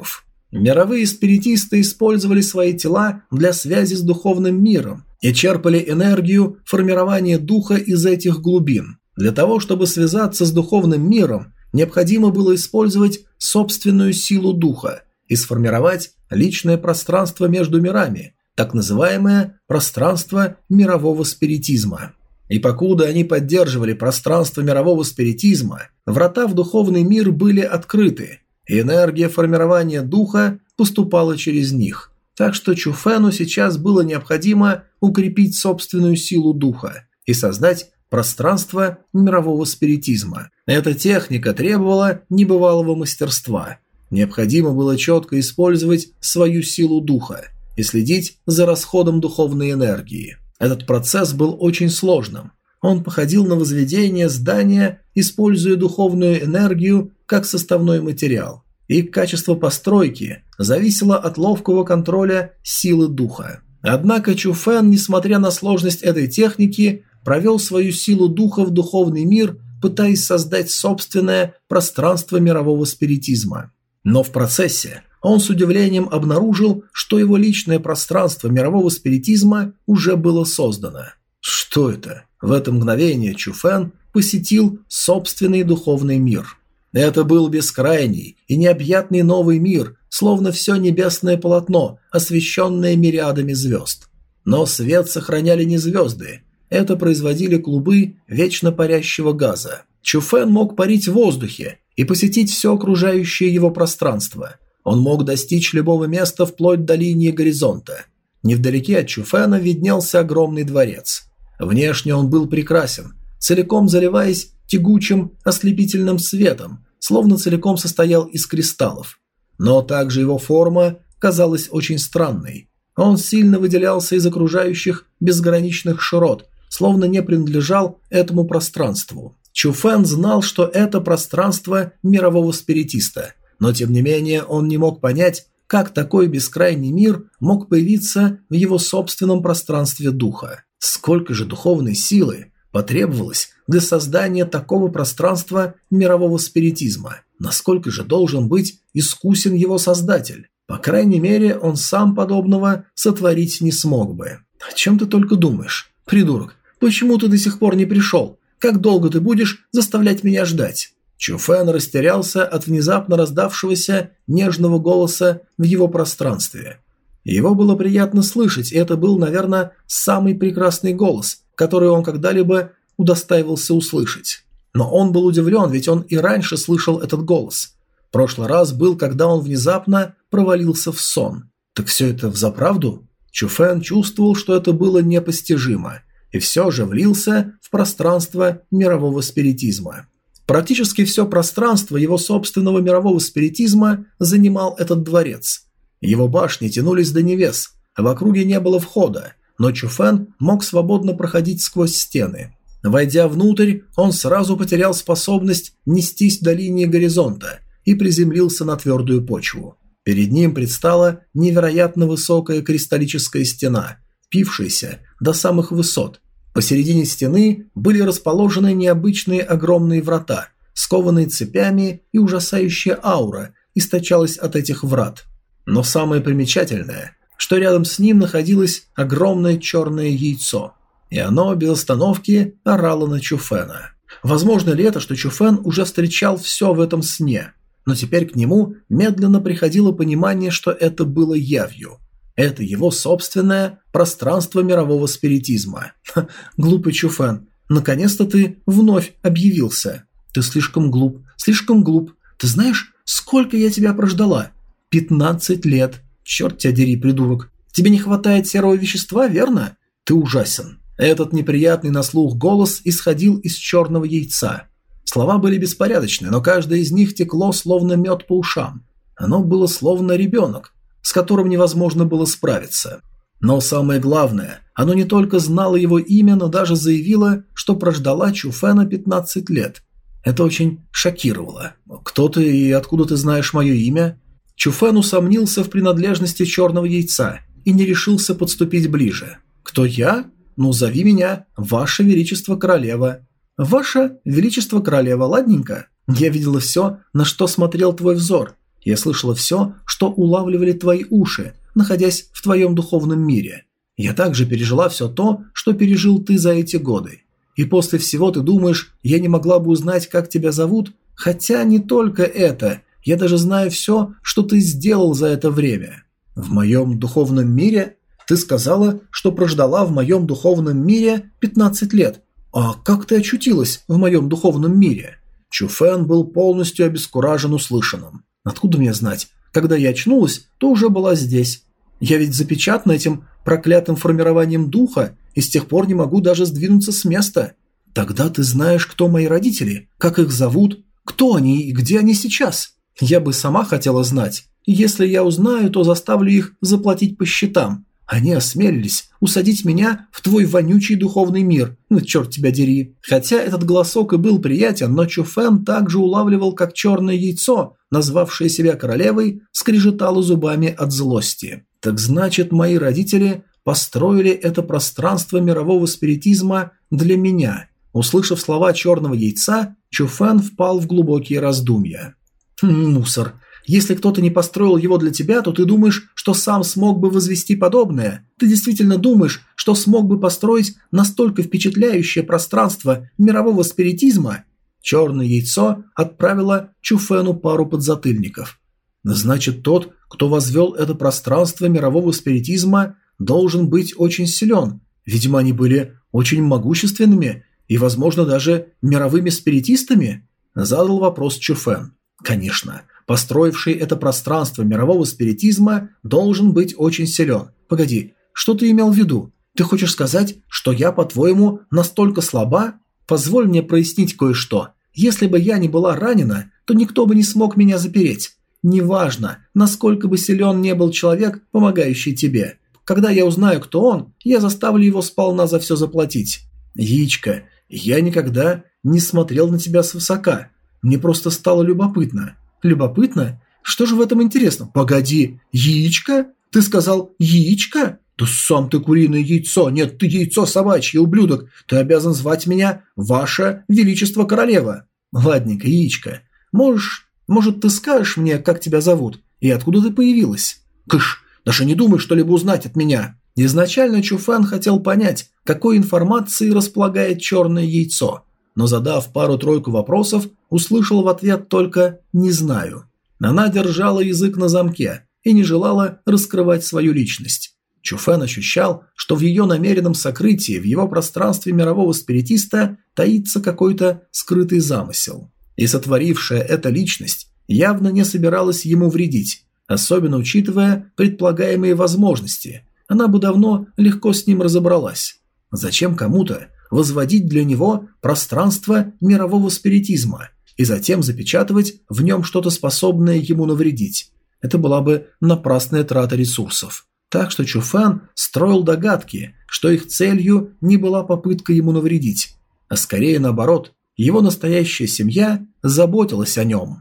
S1: Мировые спиритисты использовали свои тела для связи с духовным миром и черпали энергию формирования духа из этих глубин. Для того, чтобы связаться с духовным миром, необходимо было использовать собственную силу духа и сформировать личное пространство между мирами, так называемое пространство мирового спиритизма. И покуда они поддерживали пространство мирового спиритизма, врата в духовный мир были открыты, и энергия формирования духа поступала через них. Так что Чуфену сейчас было необходимо укрепить собственную силу духа и создать пространство мирового спиритизма. Эта техника требовала небывалого мастерства. Необходимо было четко использовать свою силу духа и следить за расходом духовной энергии. Этот процесс был очень сложным. Он походил на возведение здания, используя духовную энергию как составной материал. И качество постройки зависело от ловкого контроля силы духа. Однако Чуфен, несмотря на сложность этой техники, провел свою силу духа в духовный мир, пытаясь создать собственное пространство мирового спиритизма. Но в процессе он с удивлением обнаружил, что его личное пространство мирового спиритизма уже было создано. Что это? В это мгновение Чуфен посетил собственный духовный мир. Это был бескрайний и необъятный новый мир, словно все небесное полотно, освещенное мириадами звезд. Но свет сохраняли не звезды. Это производили клубы вечно парящего газа. Чуфен мог парить в воздухе и посетить все окружающее его пространство. Он мог достичь любого места вплоть до линии горизонта. Невдалеке от Чуфена виднелся огромный дворец. Внешне он был прекрасен, целиком заливаясь тягучим ослепительным светом, словно целиком состоял из кристаллов. Но также его форма казалась очень странной. Он сильно выделялся из окружающих безграничных широт, словно не принадлежал этому пространству. Чуфен знал, что это пространство мирового спиритиста, но тем не менее он не мог понять, как такой бескрайний мир мог появиться в его собственном пространстве духа. Сколько же духовной силы потребовалось для создания такого пространства мирового спиритизма? Насколько же должен быть искусен его создатель? По крайней мере, он сам подобного сотворить не смог бы. О чем ты только думаешь, придурок? Почему ты до сих пор не пришел? Как долго ты будешь заставлять меня ждать? Чуфен растерялся от внезапно раздавшегося нежного голоса в его пространстве. Его было приятно слышать, и это был, наверное, самый прекрасный голос, который он когда-либо удостаивался услышать. Но он был удивлен, ведь он и раньше слышал этот голос. В прошлый раз был, когда он внезапно провалился в сон. Так все это взаправду? Чуфен чувствовал, что это было непостижимо, и все же влился в пространство мирового спиритизма. Практически все пространство его собственного мирового спиритизма занимал этот дворец. Его башни тянулись до небес, а в округе не было входа, но Чуфен мог свободно проходить сквозь стены. Войдя внутрь, он сразу потерял способность нестись до линии горизонта и приземлился на твердую почву. Перед ним предстала невероятно высокая кристаллическая стена, впившаяся до самых высот. Посередине стены были расположены необычные огромные врата, скованные цепями, и ужасающая аура источалась от этих врат. Но самое примечательное, что рядом с ним находилось огромное черное яйцо, и оно без остановки орало на Чуфена. Возможно ли это, что Чуфен уже встречал все в этом сне, но теперь к нему медленно приходило понимание, что это было явью. Это его собственное пространство мирового спиритизма. Ха, глупый Чуфен, наконец-то ты вновь объявился. Ты слишком глуп, слишком глуп. Ты знаешь, сколько я тебя прождала? Пятнадцать лет. Черт тебя дери, придурок. Тебе не хватает серого вещества, верно? Ты ужасен. Этот неприятный на слух голос исходил из черного яйца. Слова были беспорядочны, но каждое из них текло словно мед по ушам. Оно было словно ребенок, с которым невозможно было справиться. Но самое главное, оно не только знало его имя, но даже заявило, что прождала Чуфена пятнадцать лет. Это очень шокировало. «Кто ты и откуда ты знаешь мое имя?» Чуфен усомнился в принадлежности черного яйца и не решился подступить ближе. «Кто я? Ну, зови меня, Ваше Величество Королева». «Ваше Величество Королева, ладненько? Я видела все, на что смотрел твой взор, Я слышала все, что улавливали твои уши, находясь в твоем духовном мире. Я также пережила все то, что пережил ты за эти годы. И после всего ты думаешь, я не могла бы узнать, как тебя зовут? Хотя не только это, я даже знаю все, что ты сделал за это время. В моем духовном мире? Ты сказала, что прождала в моем духовном мире пятнадцать лет. А как ты очутилась в моем духовном мире? Чуфэн был полностью обескуражен услышанным. Откуда мне знать? Когда я очнулась, то уже была здесь. Я ведь запечатана этим проклятым формированием духа, и с тех пор не могу даже сдвинуться с места. Тогда ты знаешь, кто мои родители, как их зовут, кто они и где они сейчас. Я бы сама хотела знать. Если я узнаю, то заставлю их заплатить по счетам. Они осмелились усадить меня в твой вонючий духовный мир. Ну, черт тебя дери. Хотя этот голосок и был приятен, но Чуфэн также улавливал, как черное яйцо, назвавшее себя королевой, скрежетало зубами от злости. Так значит, мои родители построили это пространство мирового спиритизма для меня. Услышав слова черного яйца, Чуфэн впал в глубокие раздумья. Мусор. Если кто-то не построил его для тебя, то ты думаешь, что сам смог бы возвести подобное? Ты действительно думаешь, что смог бы построить настолько впечатляющее пространство мирового спиритизма? Черное яйцо отправило Чуфэну пару подзатыльников. Значит, тот, кто возвел это пространство мирового спиритизма, должен быть очень силен. Видимо, они были очень могущественными и, возможно, даже мировыми спиритистами? Задал вопрос Чуфэн. Конечно. Построивший это пространство мирового спиритизма должен быть очень силен. Погоди, что ты имел в виду? Ты хочешь сказать, что я, по-твоему, настолько слаба? Позволь мне прояснить кое-что. Если бы я не была ранена, то никто бы не смог меня запереть. Неважно, насколько бы силен не был человек, помогающий тебе. Когда я узнаю, кто он, я заставлю его сполна за все заплатить. Яичко, я никогда не смотрел на тебя свысока. Мне просто стало любопытно. Любопытно? Что же в этом интересно? Погоди, яичко? Ты сказал яичко? Да сам ты куриное яйцо, нет, ты яйцо собачье, ублюдок. Ты обязан звать меня Ваше Величество Королева. Ладненько, яичко. Можешь, может, ты скажешь мне, как тебя зовут и откуда ты появилась? Кыш, даже не думай что-либо узнать от меня. Изначально Чуфэн хотел понять, какой информацией располагает черное яйцо. Но задав пару-тройку вопросов, услышал в ответ только «не знаю». Она держала язык на замке и не желала раскрывать свою личность. Чуфэн ощущал, что в ее намеренном сокрытии в его пространстве мирового спиритиста таится какой-то скрытый замысел. И сотворившая эта личность явно не собиралась ему вредить, особенно учитывая предполагаемые возможности. Она бы давно легко с ним разобралась. Зачем кому-то возводить для него пространство мирового спиритизма и затем запечатывать в нем что-то способное ему навредить? Это была бы напрасная трата ресурсов. Так что Чуфэн строил догадки, что их целью не была попытка ему навредить, а скорее наоборот, его настоящая семья заботилась о нем.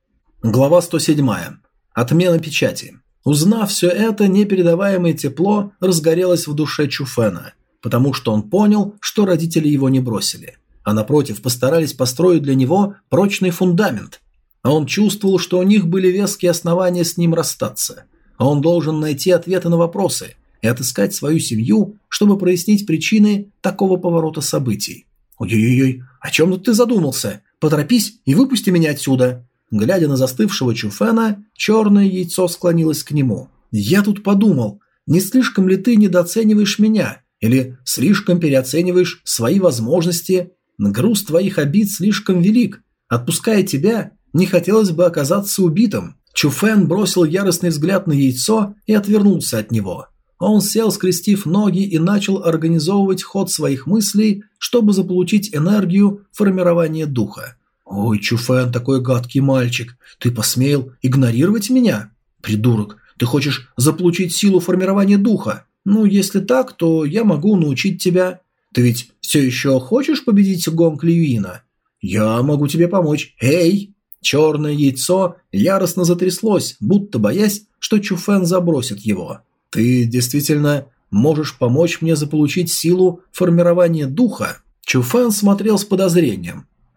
S1: Глава сто семь. Отмена печати. Узнав все это, непередаваемое тепло разгорелось в душе Чуфэна, потому что он понял, что родители его не бросили, а напротив постарались построить для него прочный фундамент. А он чувствовал, что у них были веские основания с ним расстаться. А он должен найти ответы на вопросы и отыскать свою семью, чтобы прояснить причины такого поворота событий. «Ой-ой-ой, о чем тут ты задумался? Поторопись и выпусти меня отсюда!» Глядя на застывшего Чуфэна, черное яйцо склонилось к нему. «Я тут подумал, не слишком ли ты недооцениваешь меня? Или слишком переоцениваешь свои возможности? Груз твоих обид слишком велик. Отпуская тебя, не хотелось бы оказаться убитым». Чуфэн бросил яростный взгляд на яйцо и отвернулся от него. Он сел, скрестив ноги, и начал организовывать ход своих мыслей, чтобы заполучить энергию формирования духа. «Ой, Чуфэн, такой гадкий мальчик, ты посмел игнорировать меня? Придурок, ты хочешь заполучить силу формирования духа? Ну, если так, то я могу научить тебя. Ты ведь все еще хочешь победить Гонг Льюина? Я могу тебе помочь. Эй!» Черное яйцо яростно затряслось, будто боясь, что Чуфэн забросит его. «Ты действительно можешь помочь мне заполучить силу формирования духа?» Чуфэн смотрел с подозрением.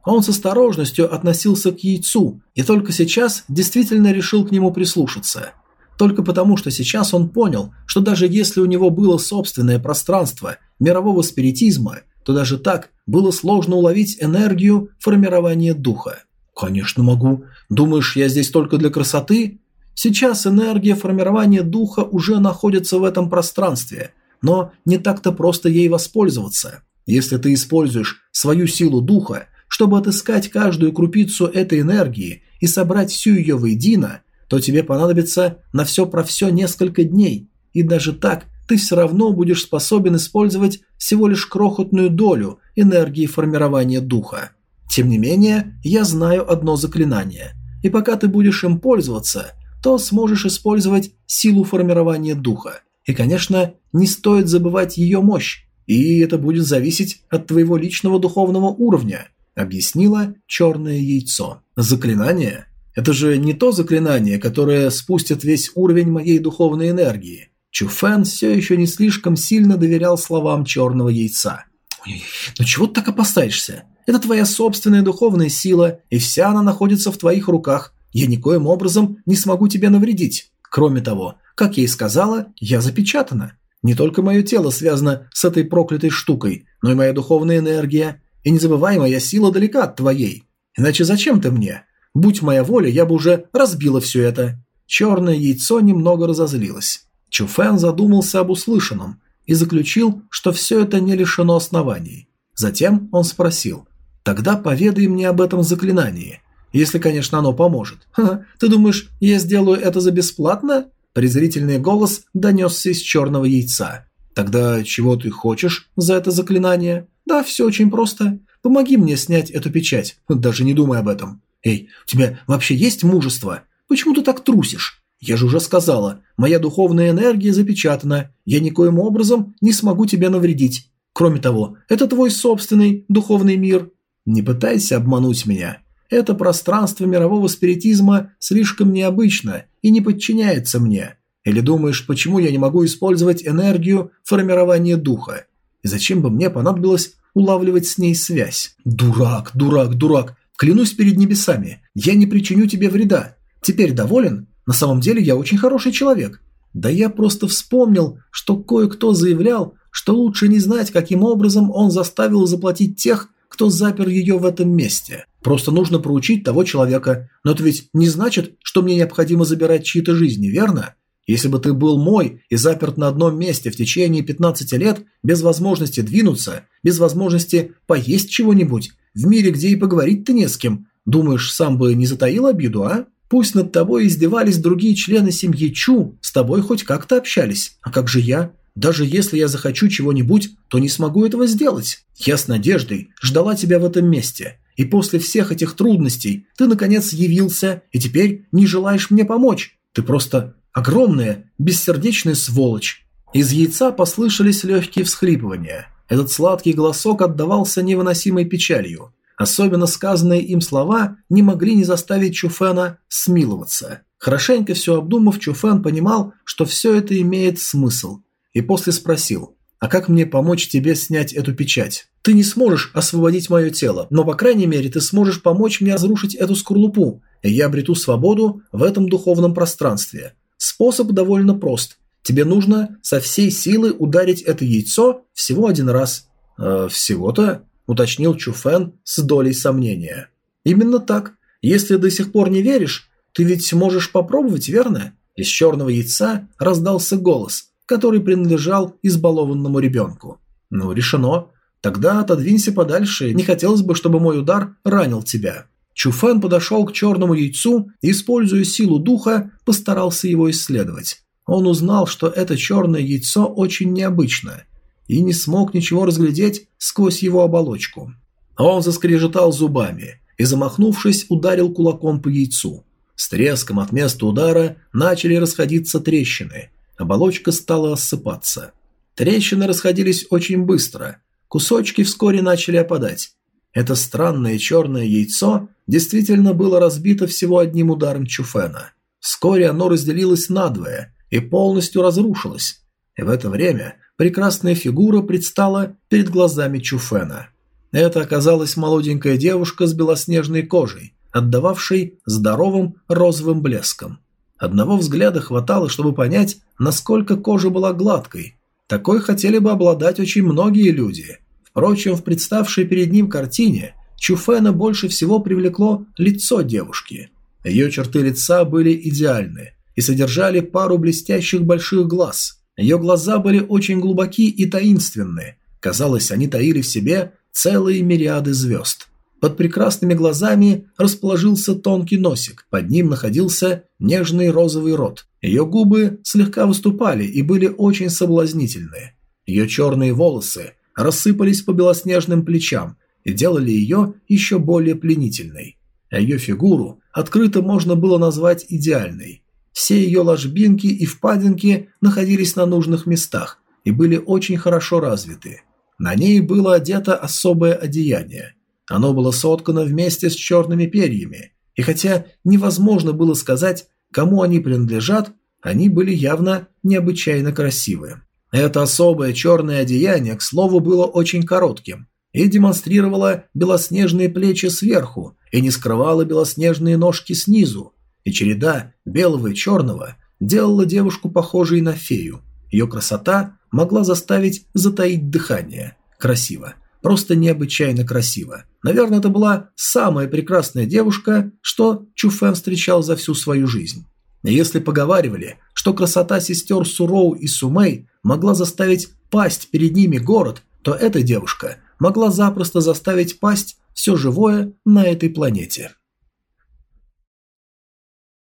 S1: Он с осторожностью относился к яйцу и только сейчас действительно решил к нему прислушаться. Только потому, что сейчас он понял, что даже если у него было собственное пространство мирового спиритизма, то даже так было сложно уловить энергию формирования духа. «Конечно могу. Думаешь, я здесь только для красоты?» Сейчас энергия формирования духа уже находится в этом пространстве, но не так-то просто ей воспользоваться. Если ты используешь свою силу духа, чтобы отыскать каждую крупицу этой энергии и собрать всю ее воедино, то тебе понадобится на все про все несколько дней, и даже так ты все равно будешь способен использовать всего лишь крохотную долю энергии формирования духа. Тем не менее, я знаю одно заклинание, и пока ты будешь им пользоваться, то сможешь использовать силу формирования духа. И, конечно, не стоит забывать ее мощь, и это будет зависеть от твоего личного духовного уровня, объяснила черное яйцо. Заклинание? Это же не то заклинание, которое спустит весь уровень моей духовной энергии. Чуфэн все еще не слишком сильно доверял словам черного яйца. Ой, ну чего ты так опасаешься? Это твоя собственная духовная сила, и вся она находится в твоих руках. Я никоим образом не смогу тебе навредить. Кроме того, как я и сказала, я запечатана. Не только мое тело связано с этой проклятой штукой, но и моя духовная энергия. И не забывай, моя сила далека от твоей. Иначе зачем ты мне? Будь моя воля, я бы уже разбила все это. Черное яйцо немного разозлилось. Чуфэн задумался об услышанном и заключил, что все это не лишено оснований. Затем он спросил: «Тогда поведай мне об этом заклинании. Если, конечно, оно поможет». «Ха, ты думаешь, я сделаю это за бесплатно?» Презрительный голос донесся из черного яйца. «Тогда чего ты хочешь за это заклинание?» «Да, все очень просто. Помоги мне снять эту печать. Даже не думай об этом». «Эй, у тебя вообще есть мужество? Почему ты так трусишь? Я же уже сказала, моя духовная энергия запечатана. Я никоим образом не смогу тебе навредить. Кроме того, это твой собственный духовный мир. Не пытайся обмануть меня. Это пространство мирового спиритизма слишком необычно и не подчиняется мне. Или думаешь, почему я не могу использовать энергию формирования духа? И зачем бы мне понадобилось улавливать с ней связь? Дурак, дурак, дурак. Клянусь перед небесами, я не причиню тебе вреда. Теперь доволен? На самом деле я очень хороший человек. Да я просто вспомнил, что кое-кто заявлял, что лучше не знать, каким образом он заставил заплатить тех, кто запер ее в этом месте. Просто нужно проучить того человека. Но это ведь не значит, что мне необходимо забирать чьи-то жизни, верно? Если бы ты был мой и заперт на одном месте в течение пятнадцати лет, без возможности двинуться, без возможности поесть чего-нибудь, в мире, где и поговорить-то не с кем, думаешь, сам бы не затаил обиду, а? Пусть над тобой издевались другие члены семьи Чу, с тобой хоть как-то общались. А как же я? Даже если я захочу чего-нибудь, то не смогу этого сделать. Я с надеждой ждала тебя в этом месте. И после всех этих трудностей ты, наконец, явился, и теперь не желаешь мне помочь. Ты просто огромная, бессердечная сволочь». Из яйца послышались легкие всхлипывания. Этот сладкий голосок отдавался невыносимой печалью. Особенно сказанные им слова не могли не заставить Чуфэна смиловаться. Хорошенько все обдумав, Чуфэн понимал, что все это имеет смысл. И после спросил: «А как мне помочь тебе снять эту печать? Ты не сможешь освободить мое тело, но, по крайней мере, ты сможешь помочь мне разрушить эту скорлупу, и я обрету свободу в этом духовном пространстве. Способ довольно прост. Тебе нужно со всей силы ударить это яйцо всего один раз». «Э, всего-то?» – уточнил Чуфэн с долей сомнения. «Именно так. Если до сих пор не веришь, ты ведь можешь попробовать, верно?» Из черного яйца раздался голос, который принадлежал избалованному ребенку. «Ну, решено. Тогда отодвинься подальше, не хотелось бы, чтобы мой удар ранил тебя». Чуфэн подошел к черному яйцу и, используя силу духа, постарался его исследовать. Он узнал, что это черное яйцо очень необычно, и не смог ничего разглядеть сквозь его оболочку. Он заскрежетал зубами и, замахнувшись, ударил кулаком по яйцу. С треском от места удара начали расходиться трещины. Оболочка стала осыпаться. Трещины расходились очень быстро. Кусочки вскоре начали опадать. Это странное черное яйцо действительно было разбито всего одним ударом Чуфэна. Вскоре оно разделилось надвое и полностью разрушилось. И в это время прекрасная фигура предстала перед глазами Чуфэна. Это оказалась молоденькая девушка с белоснежной кожей, отдававшей здоровым розовым блеском. Одного взгляда хватало, чтобы понять, насколько кожа была гладкой. Такой хотели бы обладать очень многие люди. Впрочем, в представшей перед ним картине Чуфена больше всего привлекло лицо девушки. Ее черты лица были идеальны и содержали пару блестящих больших глаз. Ее глаза были очень глубоки и таинственны. Казалось, они таили в себе целые мириады звезд. Под прекрасными глазами расположился тонкий носик, под ним находился нежный розовый рот. Ее губы слегка выступали и были очень соблазнительны. Ее черные волосы рассыпались по белоснежным плечам и делали ее еще более пленительной. А ее фигуру открыто можно было назвать идеальной. Все ее ложбинки и впадинки находились на нужных местах и были очень хорошо развиты. На ней было одето особое одеяние. Оно было соткано вместе с черными перьями, и хотя невозможно было сказать, кому они принадлежат, они были явно необычайно красивы. Это особое черное одеяние, к слову, было очень коротким и демонстрировало белоснежные плечи сверху и не скрывало белоснежные ножки снизу, и череда белого и черного делала девушку похожей на фею. Ее красота могла заставить затаить дыхание. Красиво. Просто необычайно красиво. Наверное, это была самая прекрасная девушка, что Чуфэн встречал за всю свою жизнь. Если поговаривали, что красота сестер Суроу и Сумэй могла заставить пасть перед ними город, то эта девушка могла запросто заставить пасть все живое на этой планете.